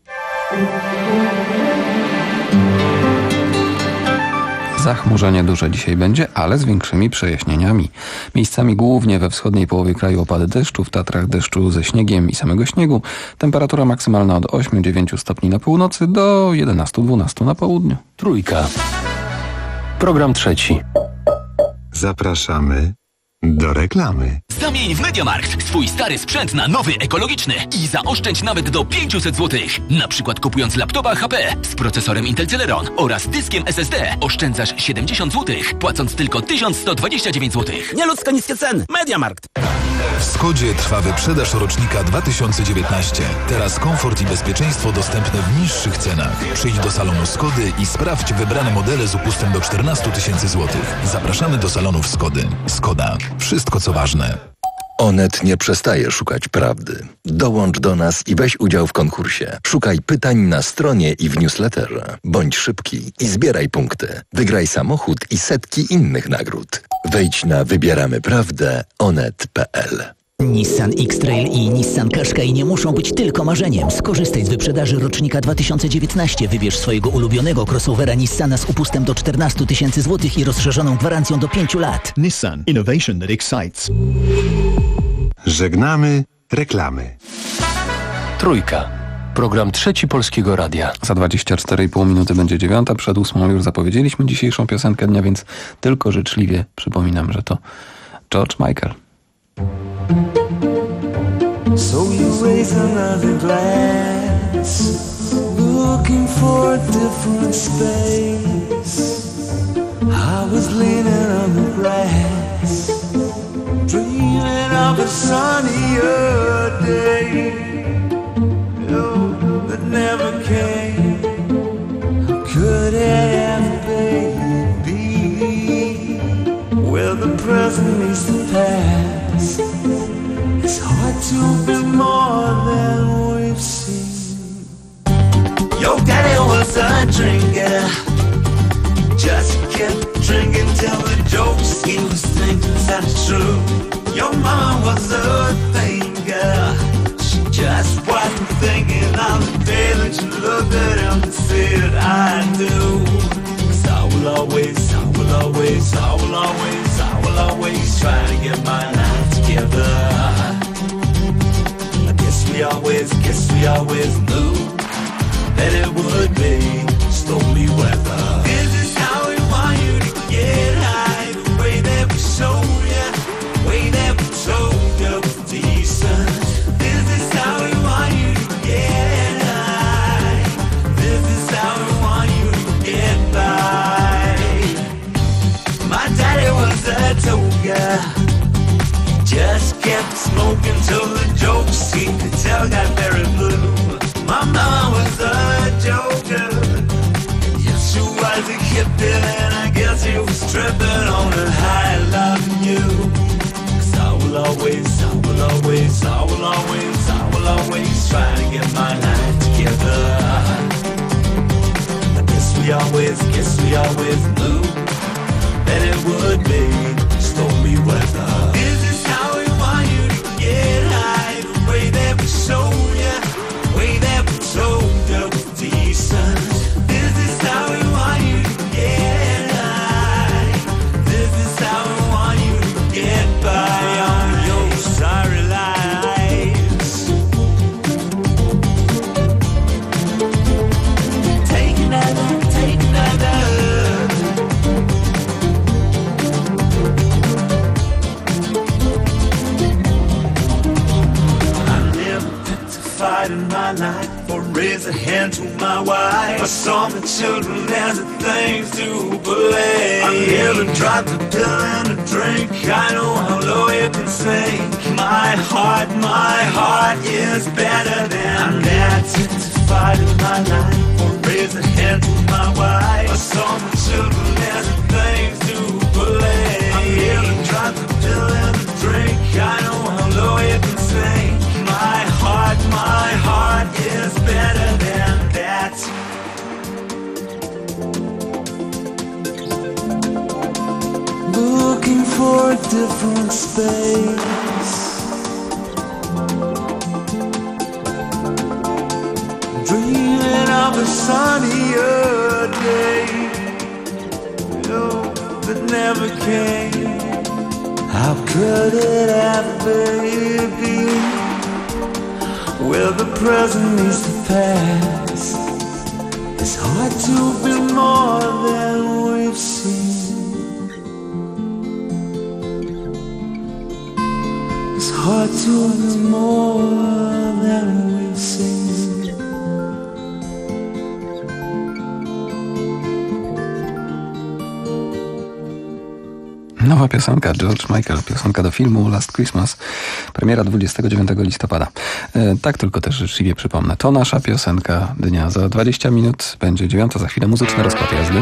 [SPEAKER 3] Zachmurzenie duże dzisiaj będzie, ale z większymi przejaśnieniami. Miejscami głównie we wschodniej połowie kraju opady deszczu, w Tatrach deszczu ze śniegiem i samego śniegu. Temperatura maksymalna od ośmiu do dziewięciu stopni na północy do jedenastu do dwunastu na południu.
[SPEAKER 16] Trójka. Program trzeci.
[SPEAKER 17] Zapraszamy Do reklamy.
[SPEAKER 22] Zamień w MediaMarkt swój stary sprzęt na nowy, ekologiczny i zaoszczędź nawet do pięćset złotych. Na przykład kupując laptopa H P z procesorem Intel Celeron oraz dyskiem S S D oszczędzasz siedemdziesiąt złotych, płacąc tylko tysiąc sto dwadzieścia dziewięć złotych.
[SPEAKER 1] Nieludzko niskie ceny. MediaMarkt.
[SPEAKER 13] W Skodzie trwa wyprzedaż rocznika dwa tysiące dziewiętnaście. Teraz komfort i bezpieczeństwo dostępne w niższych cenach. Przyjdź do salonu Skody i sprawdź wybrane modele z upustem do czternaście tysięcy złotych. Zapraszamy do salonów Skody. Skoda. Wszystko co ważne.
[SPEAKER 14] Onet nie przestaje szukać prawdy. Dołącz do nas i weź udział w konkursie. Szukaj pytań na stronie i w newsletterze. Bądź szybki i zbieraj punkty. Wygraj samochód i setki innych nagród. Wejdź na wybieramy prawdę onet kropka p l.
[SPEAKER 15] Nissan X-Trail i Nissan Qashqai nie muszą być tylko marzeniem. Skorzystaj z wyprzedaży rocznika dwa tysiące dziewiętnaście. Wybierz swojego ulubionego crossovera Nissana z upustem do czternaście tysięcy złotych i rozszerzoną gwarancją do pięciu lat.
[SPEAKER 17] Nissan. Innovation that excites. Żegnamy reklamy.
[SPEAKER 16] Trójka. Program Trzeci Polskiego Radia.
[SPEAKER 3] Za dwadzieścia cztery i pół minuty będzie dziewiąta. Przed ósmą już zapowiedzieliśmy dzisiejszą piosenkę dnia, więc tylko życzliwie przypominam, że to George Michael.
[SPEAKER 18] So you raise another glass, looking for a different space. I was leaning on the grass, dreaming of a sunnier day, oh, that never came. Could it ever be where the present meets the past? It's hard to be more than we've seen. Your daddy was a drinker, just kept drinking till the jokes he was thinking sounded true. Your mama was a thinker, she just wasn't thinking on the day that you looked at him and said, I do. 'Cause I will always, I will always, I will always, I will always try to get my life together. I guess we always, guess we always knew that it would be stormy weather. This is how we want you to get high, the way that we showed you, the way that we told you was decent. This is how we want you to get high. This is how we want you to get by. My daddy was a toga, just kept smoking till the jokes he could tell got very blue. My mom was a joker, yes she was a hippie, and I guess he was tripping on a high loving you. 'Cause I will always, I will always, I will always, I will always try to get my life together. I guess we always, guess we always knew that it would be stormy weather. This is how we want you to get high, the way that we showed you, the way that we told you was decent. This is how we want you to get high. This is how we want you to get by on your sorry lives. Take another, take another. In my life, or raise a hand to my wife. I saw my children as the things to believe. I nearly dropped a pill and a drink. I know how low you can sink. My heart, my heart is better than that's it to fight in my life, or raise a hand to my wife. I saw my children as the things to believe. I nearly dropped a pill and a drink. I know how low you can sink. My heart, my heart is better than that. Looking for a different space, dreaming of a sunnier day, oh, that never came. How could it ever be where the present meets the past? It's hard to be more than we've seen. to the more than we've seen.
[SPEAKER 3] Nowa piosenka, George Michael, piosenka do filmu Last Christmas, premiera dwudziestego dziewiątego listopada. E, tak tylko też życzliwie przypomnę, to nasza piosenka dnia. Za dwadzieścia minut będzie dziewiąta, za chwilę muzyczny rozkład jazdy.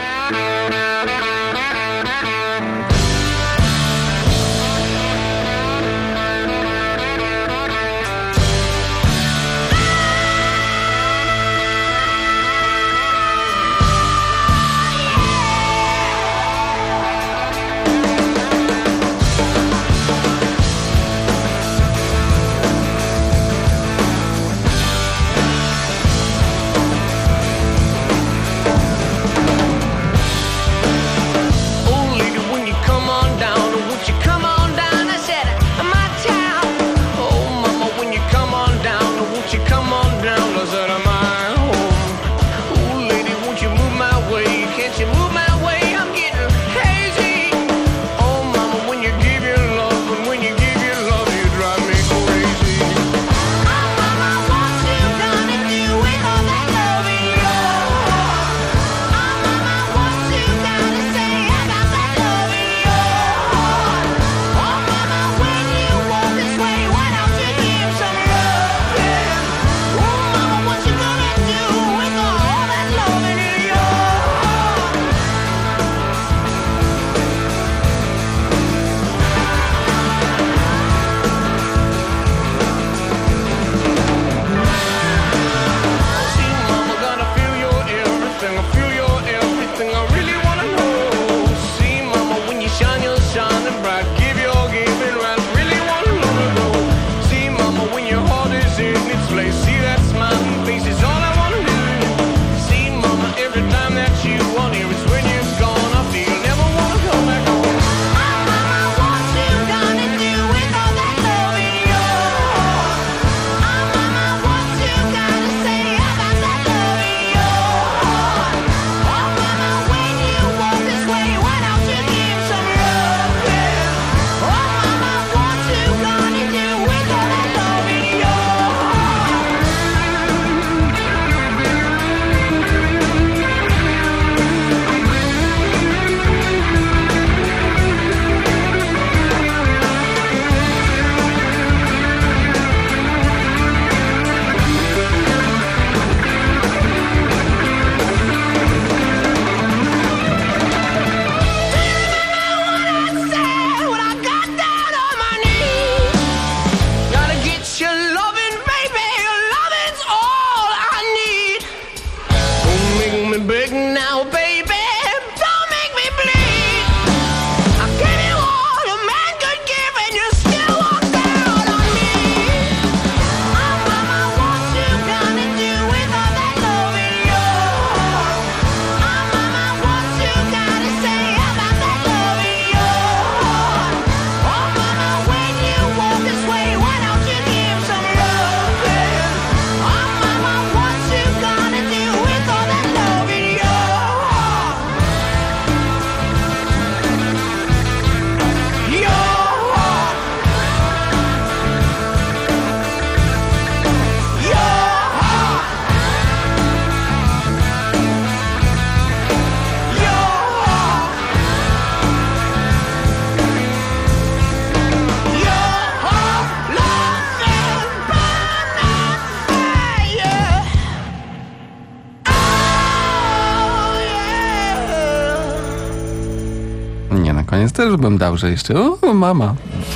[SPEAKER 3] Koniec też bym dał, że jeszcze o, mama.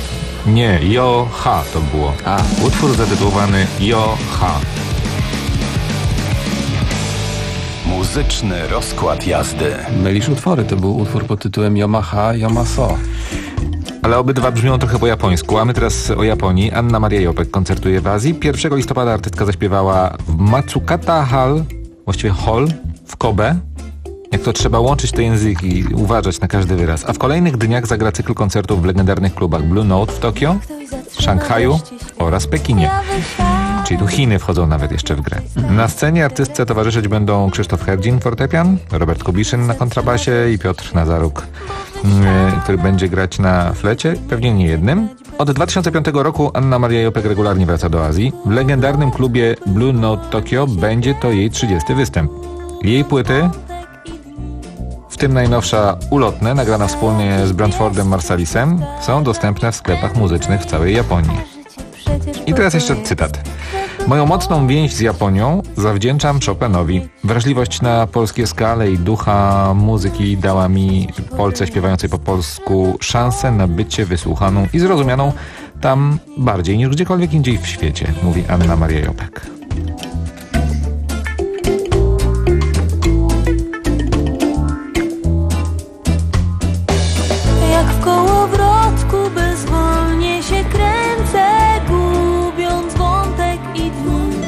[SPEAKER 19] Nie, Jo-Ha to było.
[SPEAKER 3] A.
[SPEAKER 19] Utwór zatytułowany Jo-Ha.
[SPEAKER 16] Muzyczny rozkład jazdy.
[SPEAKER 3] Mylisz utwory, to był utwór pod tytułem Yomaha, Yomaso.
[SPEAKER 19] Ale obydwa brzmią trochę po japońsku, a my teraz o Japonii. Anna Maria Jopek koncertuje w Azji. pierwszego listopada artystka zaśpiewała w Matsukata Hall, właściwie Hall w Kobe. Jak to trzeba łączyć te języki, uważać na każdy wyraz. A w kolejnych dniach zagra cykl koncertów w legendarnych klubach Blue Note w Tokio, Szanghaju oraz Pekinie. Czyli tu Chiny wchodzą nawet jeszcze w grę. Na scenie artystce towarzyszyć będą Krzysztof Herdzin, fortepian, Robert Kubiszyn na kontrabasie i Piotr Nazaruk, który będzie grać na flecie, pewnie nie jednym. Od dwa tysiące piątego roku Anna Maria Jopek regularnie wraca do Azji. W legendarnym klubie Blue Note Tokyo będzie to jej trzydziesty występ. Jej płyty, w tym najnowsza Ulotne, nagrana wspólnie z Brantfordem Marsalisem, są dostępne w sklepach muzycznych w całej Japonii. I teraz jeszcze cytat. Moją mocną więź z Japonią zawdzięczam Chopinowi. Wrażliwość na polskie skale i ducha muzyki dała mi, Polce śpiewającej po polsku, szansę na bycie wysłuchaną i zrozumianą tam bardziej niż gdziekolwiek indziej w świecie, mówi Anna Maria Jopek.
[SPEAKER 18] Jak w kołowrotku bezwolnie się kręcę, gubiąc wątek i dni.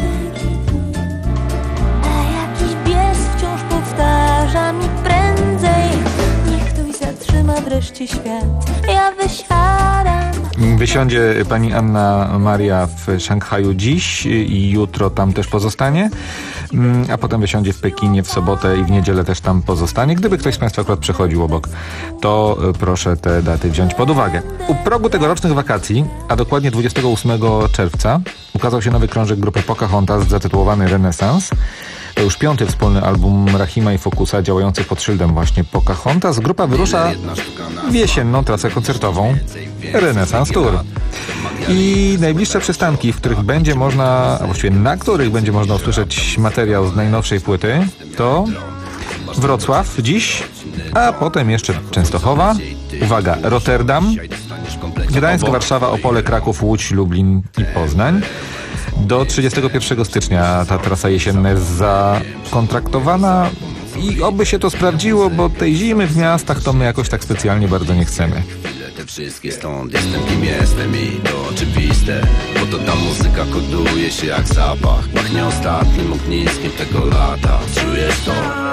[SPEAKER 18] A jakiś pies wciąż powtarza mi prędzej, niech ktoś zatrzyma wreszcie świat, ja wysiadam.
[SPEAKER 19] Wysiądzie pani Anna Maria w Szanghaju dziś i jutro tam też pozostanie, a potem wysiądzie w Pekinie w sobotę i w niedzielę też tam pozostanie. Gdyby ktoś z Państwa akurat przechodził obok, to proszę te daty wziąć pod uwagę. U progu tegorocznych wakacji, a dokładnie dwudziestego ósmego czerwca, ukazał się nowy krążek grupy Pocahontas zatytułowany Renesans. To już piąty wspólny album Rahima i Focusa działający pod szyldem właśnie Pocahontas. Grupa wyrusza w jesienną trasę koncertową Renesans Tour. I najbliższe przystanki, w których będzie można, a właściwie na których będzie można usłyszeć materiał z najnowszej płyty, to Wrocław dziś, a potem jeszcze Częstochowa, uwaga, Rotterdam, Gdańsk, Warszawa, Opole, Kraków, Łódź, Lublin i Poznań. Do trzydziestego pierwszego stycznia ta trasa jesienna jest zakontraktowana i oby się to sprawdziło, bo tej zimy w miastach to my jakoś tak specjalnie bardzo nie chcemy.
[SPEAKER 4] Te wszystkie stąd jestem kim jestem i to oczywiste, bo to ta muzyka koduje się jak zapach. Pachnie ostatnim ogniskiem tego lata. Czujesz to?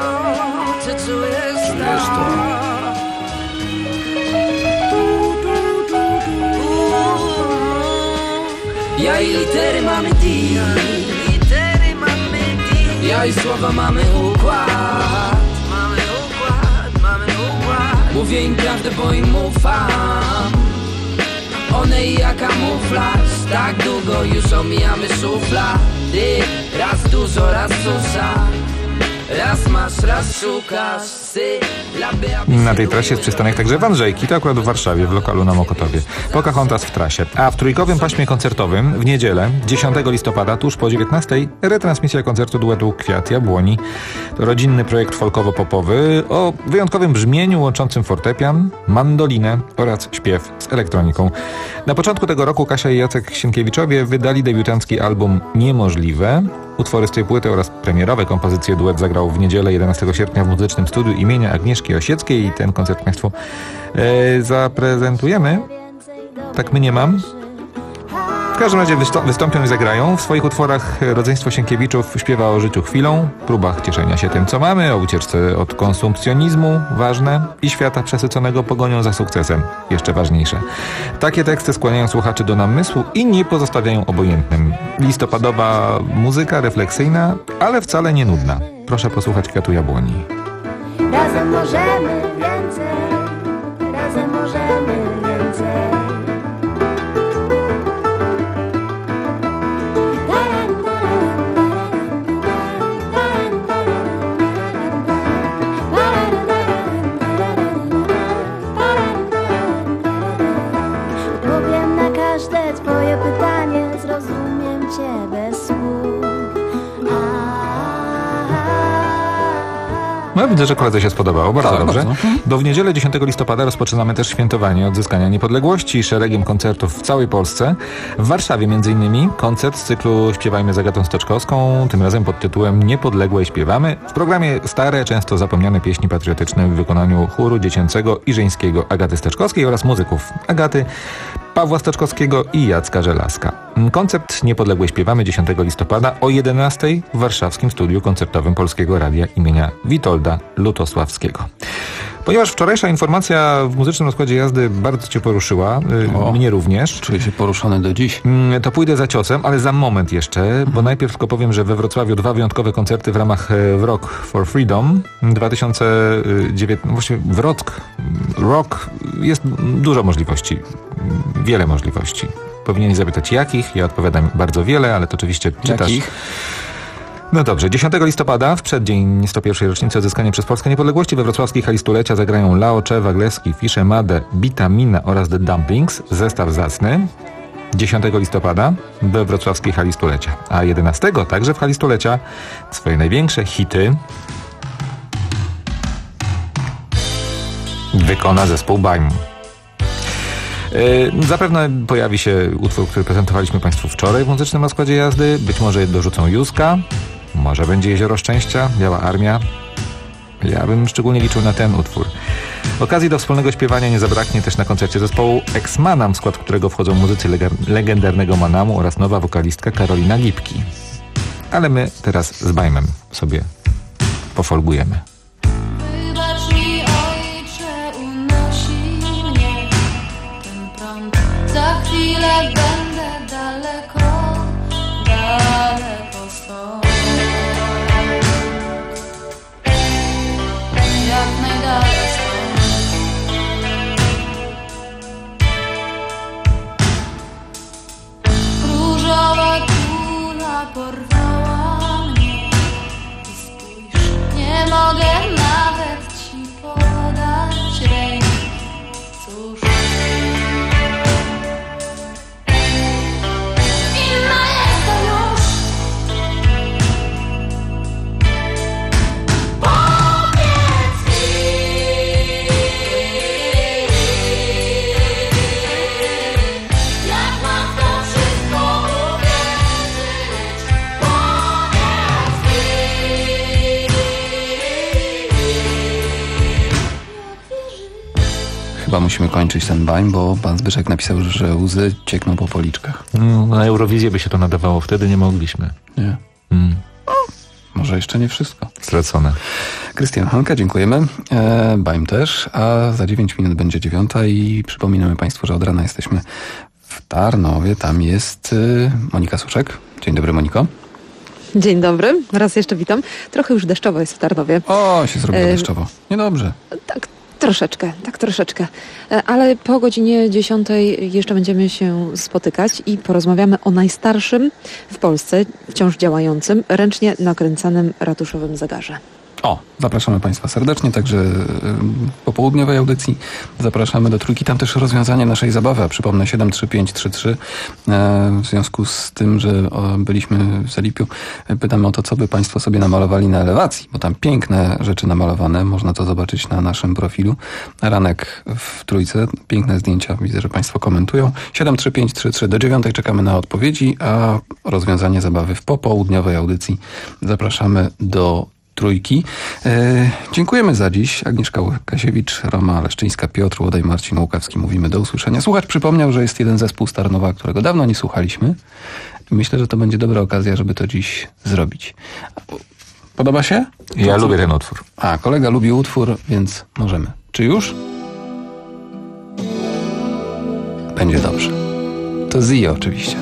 [SPEAKER 4] Czujesz to?
[SPEAKER 18] Ja i litery mamy deal, litery mamy deal. Ja i słowa mamy układ, mamy układ, mamy układ. Mówię im prawdę, bo im ufam. One i jak kamuflaż, tak długo już omijamy szuflady. Raz dużo, raz susza. Raz masz, raz szukasz sylaby.
[SPEAKER 19] Na tej trasie jest przystanek także w Andrzejki, to akurat w Warszawie, w lokalu na Mokotowie. Pocahontas w trasie. A w trójkowym paśmie koncertowym w niedzielę, dziesiątego listopada, tuż po dziewiętnastej, retransmisja koncertu duetu Kwiat Jabłoni. To rodzinny projekt folkowo-popowy o wyjątkowym brzmieniu łączącym fortepian, mandolinę oraz śpiew z elektroniką. Na początku tego roku Kasia i Jacek Sienkiewiczowie wydali debiutancki album Niemożliwe. Utwory z tej płyty oraz premierowe kompozycje duet zagrał w niedzielę jedenastego sierpnia w muzycznym studiu imienia Agnieszki Osieckiej i ten koncert Państwu e, zaprezentujemy. Tak my nie mam. W każdym razie wystąpią i zagrają. W swoich utworach rodzeństwo Sienkiewiczów śpiewa o życiu chwilą, próbach cieszenia się tym, co mamy, o ucieczce od konsumpcjonizmu, ważne, i świata przesyconego pogonią za sukcesem, jeszcze ważniejsze. Takie teksty skłaniają słuchaczy do namysłu i nie pozostawiają obojętnym. Listopadowa muzyka refleksyjna, ale wcale nie nudna. Proszę posłuchać Kwiatu Jabłoni.
[SPEAKER 18] Razem możemy więcej, razem możemy więcej. Twoje pytanie, zrozumiem Cię bez słów.
[SPEAKER 19] No widzę, że koledze się spodobało, bardzo
[SPEAKER 3] tak,
[SPEAKER 19] dobrze.
[SPEAKER 3] Bardzo.
[SPEAKER 19] Bo w niedzielę dziesiątego listopada rozpoczynamy też świętowanie odzyskania niepodległości szeregiem koncertów w całej Polsce. W Warszawie między innymi koncert z cyklu Śpiewajmy z Agatą Stoczkowską, tym razem pod tytułem Niepodległe śpiewamy. W programie stare, często zapomniane pieśni patriotyczne w wykonaniu chóru dziecięcego i żeńskiego Agaty Stoczkowskiej oraz muzyków Agaty, Pawła Stoczkowskiego i Jacka Żelazka. Koncert Niepodległe śpiewamy dziesiątego listopada o jedenastej w warszawskim studiu koncertowym Polskiego Radia imienia Witolda Lutosławskiego. Ponieważ wczorajsza informacja w muzycznym rozkładzie jazdy bardzo Cię poruszyła, o, mnie również.
[SPEAKER 3] Czuję się poruszony do dziś.
[SPEAKER 19] To pójdę za ciosem, ale za moment jeszcze, mhm. bo najpierw tylko powiem, że we Wrocławiu dwa wyjątkowe koncerty w ramach Rock for Freedom dwa tysiące dziewiętnasty, właściwie w Rock, rock jest dużo możliwości wiele możliwości. Powinien zapytać jakich, ja odpowiadam bardzo wiele, ale to oczywiście czytasz.
[SPEAKER 3] Jakich?
[SPEAKER 19] No dobrze, dziesiątego listopada, w przeddzień sto pierwszej rocznicy odzyskania przez Polskę niepodległości, we wrocławskiej hali stulecia zagrają Laocze, Waglewski, Fische, Made, Bitamina oraz The Dumplings, zestaw zacny. dziesiątego listopada we wrocławskiej hali stulecia, a jedenastego także w hali stulecia swoje największe hity wykona zespół Baim. Yy, zapewne pojawi się utwór, który prezentowaliśmy Państwu wczoraj w muzycznym rozkładzie jazdy. Być może dorzucą Józka, może będzie Jezioro Szczęścia, Biała Armia. Ja bym szczególnie liczył na ten utwór. Okazji do wspólnego śpiewania nie zabraknie też na koncercie zespołu Ex-Manam, w skład którego wchodzą muzycy leg- legendarnego Manamu oraz nowa wokalistka Karolina Lipki. Ale my teraz z Baimem sobie pofolgujemy.
[SPEAKER 5] Wybacz mi, ojcze, unosi mnie ten prąd. Za chwilę będę daleko, daleko stąd. Jak najdalej stąd. Różowa kula porwała mnie i spójrz, nie mogę nawet ci podać ręki. Cóż, inna jestem już. Powiedz mi, jak mam w to wszystko uwierzyć. Powiedz mi,
[SPEAKER 3] Chyba musimy kończyć ten Baim, bo pan Zbyszek napisał, że łzy ciekną po policzkach.
[SPEAKER 19] No, na Eurowizję by się to nadawało, wtedy nie mogliśmy.
[SPEAKER 3] Nie.
[SPEAKER 19] Mm.
[SPEAKER 3] Może jeszcze nie wszystko.
[SPEAKER 19] Stracone.
[SPEAKER 3] Krystian Hanka, dziękujemy. E, Baim też, a za dziewięć minut będzie dziewiąta i przypominamy Państwu, że od rana jesteśmy w Tarnowie. Tam jest y, Monika Suszek. Dzień dobry, Moniko.
[SPEAKER 20] Dzień dobry, raz jeszcze witam. Trochę już deszczowo jest w Tarnowie.
[SPEAKER 3] O, się zrobiło
[SPEAKER 20] E,
[SPEAKER 3] deszczowo. Niedobrze.
[SPEAKER 20] Tak, troszeczkę, tak troszeczkę. E, Ale po godzinie dziesiątej jeszcze będziemy się spotykać i porozmawiamy o najstarszym w Polsce, wciąż działającym, ręcznie nakręcanym ratuszowym zegarze.
[SPEAKER 3] O, zapraszamy Państwa serdecznie, także y, po południowej audycji zapraszamy do Trójki. Tam też rozwiązanie naszej zabawy, a przypomnę siedem trzy pięć trzy trzy. E, w związku z tym, że o, byliśmy w Zalipiu, e, pytamy o to, co by Państwo sobie namalowali na elewacji, bo tam piękne rzeczy namalowane, można to zobaczyć na naszym profilu. Ranek w Trójce, piękne zdjęcia, widzę, że Państwo komentują. siedem trzy pięć trzy trzy, do dziewiątej czekamy na odpowiedzi, a rozwiązanie zabawy w popołudniowej audycji zapraszamy do Trójki. E, dziękujemy za dziś. Agnieszka Łukasiewicz, Roma Leszczyńska, Piotr Łodaj, Marcin Łukawski. Mówimy do usłyszenia. Słuchacz przypomniał, że jest jeden zespół z Tarnowa, którego dawno nie słuchaliśmy. I myślę, że to będzie dobra okazja, żeby to dziś zrobić. Podoba się?
[SPEAKER 19] Ja lubię ten utwór.
[SPEAKER 3] A, kolega lubi utwór, więc możemy. Czy już? Będzie dobrze. To Zio oczywiście.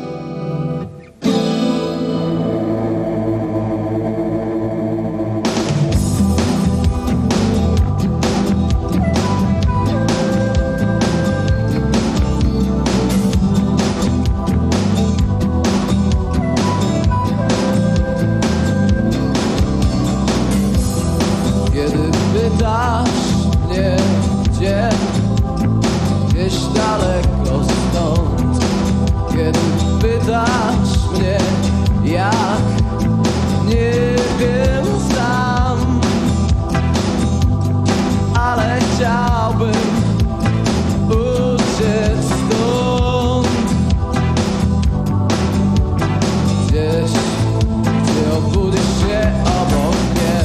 [SPEAKER 18] Kiedy pytasz mnie gdzie, gdzieś daleko stąd. Kiedy pytasz mnie jak, nie wiem sam. Ale chciałbym uciec stąd. Gdzieś, gdzie obudzisz się obok mnie.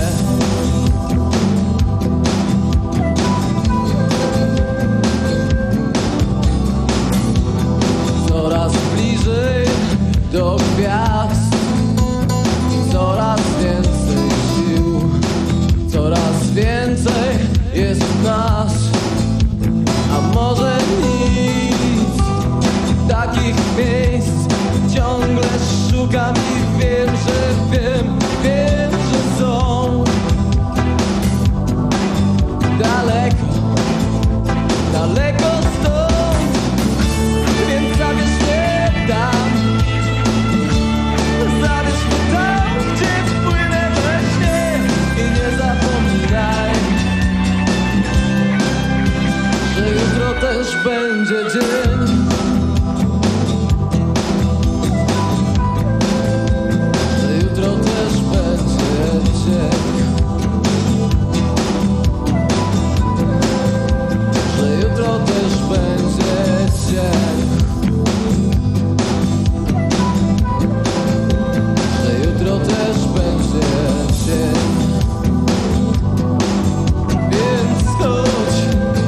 [SPEAKER 18] Coraz bliżej do gwiazd, coraz więcej sił, coraz więcej jest nas, a może nic. Takich miejsc ciągle szukam i wiem, że wiem, wiem, że są daleko, daleko stąd. też będzie dzień, że jutro też będzie dzień, że jutro też będzie dzień, że jutro też będzie dzień. Więc chodź.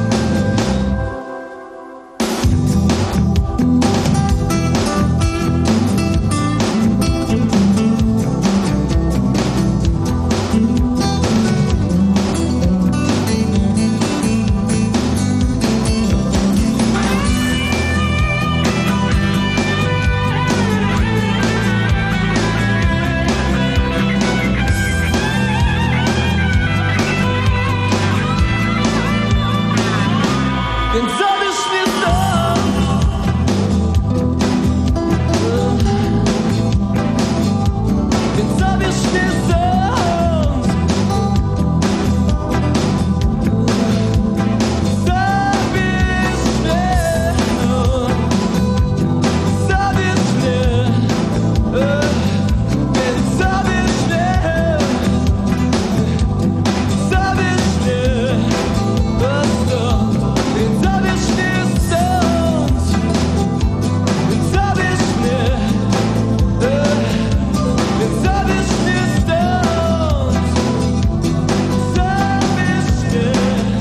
[SPEAKER 18] Więc zabierz mnie stąd. Więc zabierz mnie stąd. Zabierz mnie. Zabierz mnie. Więc zabierz mnie. Zabierz mnie. Więc zabierz mnie stąd. Więc zabierz mnie. Więc zabierz mnie stąd. Zabierz mnie.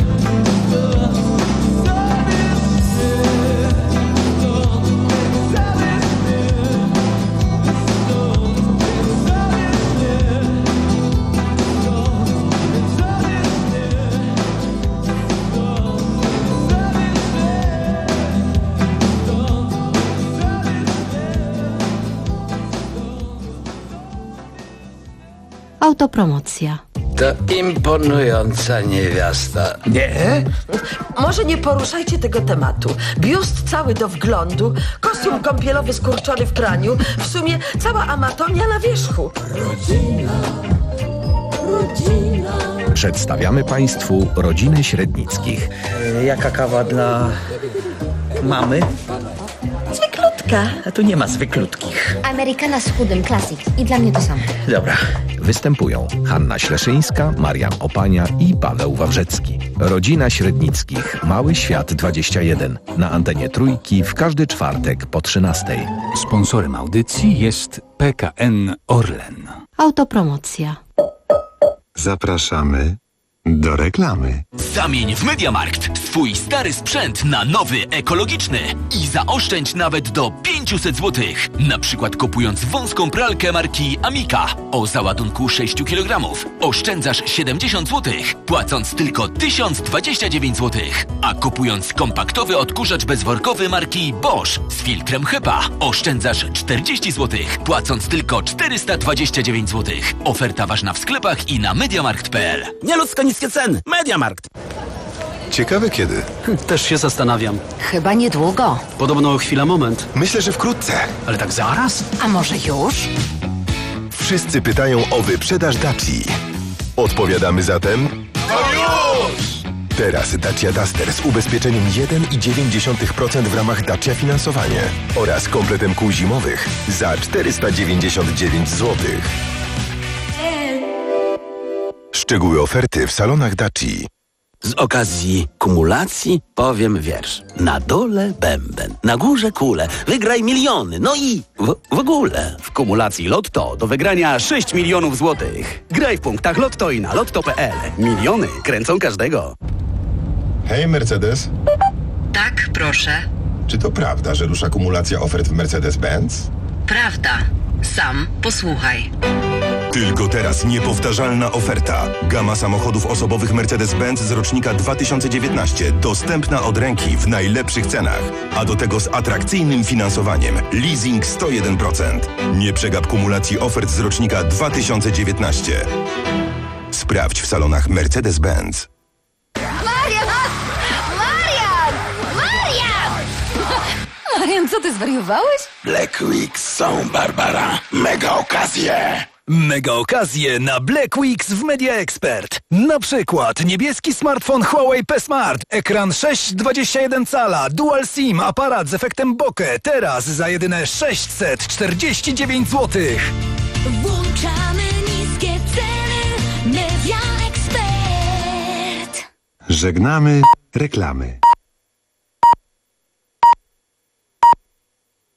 [SPEAKER 18] Zabierz mnie stąd. Zabierz mnie stąd. Zabierz
[SPEAKER 2] Autopromocja.
[SPEAKER 6] To imponująca niewiasta.
[SPEAKER 21] Nie? Może nie poruszajcie tego tematu. Biust cały do wglądu, kostium kąpielowy skurczony w praniu, w sumie cała anatomia na wierzchu.
[SPEAKER 23] Rodzina, rodzina. Przedstawiamy Państwu rodzinę Średnickich.
[SPEAKER 24] Jaka kawa dla mamy?
[SPEAKER 21] Zwyklutka.
[SPEAKER 24] A tu nie ma zwyklutkich.
[SPEAKER 2] Amerykana z chudym, klasyk. I dla mnie to samo.
[SPEAKER 24] Dobra.
[SPEAKER 23] Występują Hanna Śleszyńska, Marian Opania i Paweł Wawrzecki. Rodzina Średnickich. Mały Świat dwadzieścia jeden. Na antenie Trójki w każdy czwartek po trzynastej.
[SPEAKER 25] Sponsorem audycji jest P K N Orlen.
[SPEAKER 2] Autopromocja.
[SPEAKER 17] Zapraszamy do reklamy.
[SPEAKER 22] Zamień w MediaMarkt swój stary sprzęt na nowy, ekologiczny i zaoszczędź nawet do pięćset złotych. Na przykład kupując wąską pralkę marki Amica o załadunku sześć kilogramów oszczędzasz siedemdziesiąt złotych, płacąc tylko tysiąc dwadzieścia dziewięć złotych. A kupując kompaktowy odkurzacz bezworkowy marki Bosch z filtrem HEPA oszczędzasz czterdzieści złotych, płacąc tylko czterysta dwadzieścia dziewięć złotych. Oferta ważna w sklepach i na mediamarkt kropka p l.
[SPEAKER 1] Nieludzko niskie ceny. MediaMarkt.
[SPEAKER 26] Ciekawe kiedy.
[SPEAKER 27] Też się zastanawiam.
[SPEAKER 2] Chyba niedługo.
[SPEAKER 27] Podobno chwila moment.
[SPEAKER 26] Myślę, że wkrótce.
[SPEAKER 27] Ale tak zaraz?
[SPEAKER 2] A może już?
[SPEAKER 26] Wszyscy pytają o wyprzedaż Daci. Odpowiadamy zatem... No już! Teraz Dacia Duster z ubezpieczeniem jeden i dziewięć procent w ramach Dacia Finansowanie oraz kompletem kół zimowych za czterysta dziewięćdziesiąt dziewięć złotych. Szczegóły oferty w salonach Daci.
[SPEAKER 1] Z okazji kumulacji powiem wiersz. Na dole bęben, na górze kule, wygraj miliony, no i w, w ogóle. W kumulacji Lotto do wygrania sześć milionów złotych. Graj w punktach Lotto i na lotto kropka p l. Miliony kręcą każdego.
[SPEAKER 26] Hej, Mercedes.
[SPEAKER 29] Tak, proszę.
[SPEAKER 26] Czy to prawda, że rusza kumulacja ofert w Mercedes-Benz?
[SPEAKER 29] Prawda. Sam posłuchaj.
[SPEAKER 26] Tylko teraz niepowtarzalna oferta. Gama samochodów osobowych Mercedes-Benz z rocznika dwa tysiące dziewiętnaście. Dostępna od ręki w najlepszych cenach. A do tego z atrakcyjnym finansowaniem. Leasing sto jeden procent. Nie przegap kumulacji ofert z rocznika dwa tysiące dziewiętnaście. Sprawdź w salonach Mercedes-Benz.
[SPEAKER 2] Marian! Marian! Marian! Marian, co ty zwariowałeś?
[SPEAKER 1] Black Week są, Barbara. Mega okazje.
[SPEAKER 7] Mega okazje na Black Weeks w Media Expert. Na przykład niebieski smartfon Huawei P Smart, ekran sześć przecinek dwadzieścia jeden cala, dual SIM, aparat z efektem bokeh. Teraz za jedyne sześćset czterdzieści dziewięć złotych.
[SPEAKER 5] Włączamy niskie ceny. Media Expert.
[SPEAKER 17] Żegnamy reklamy.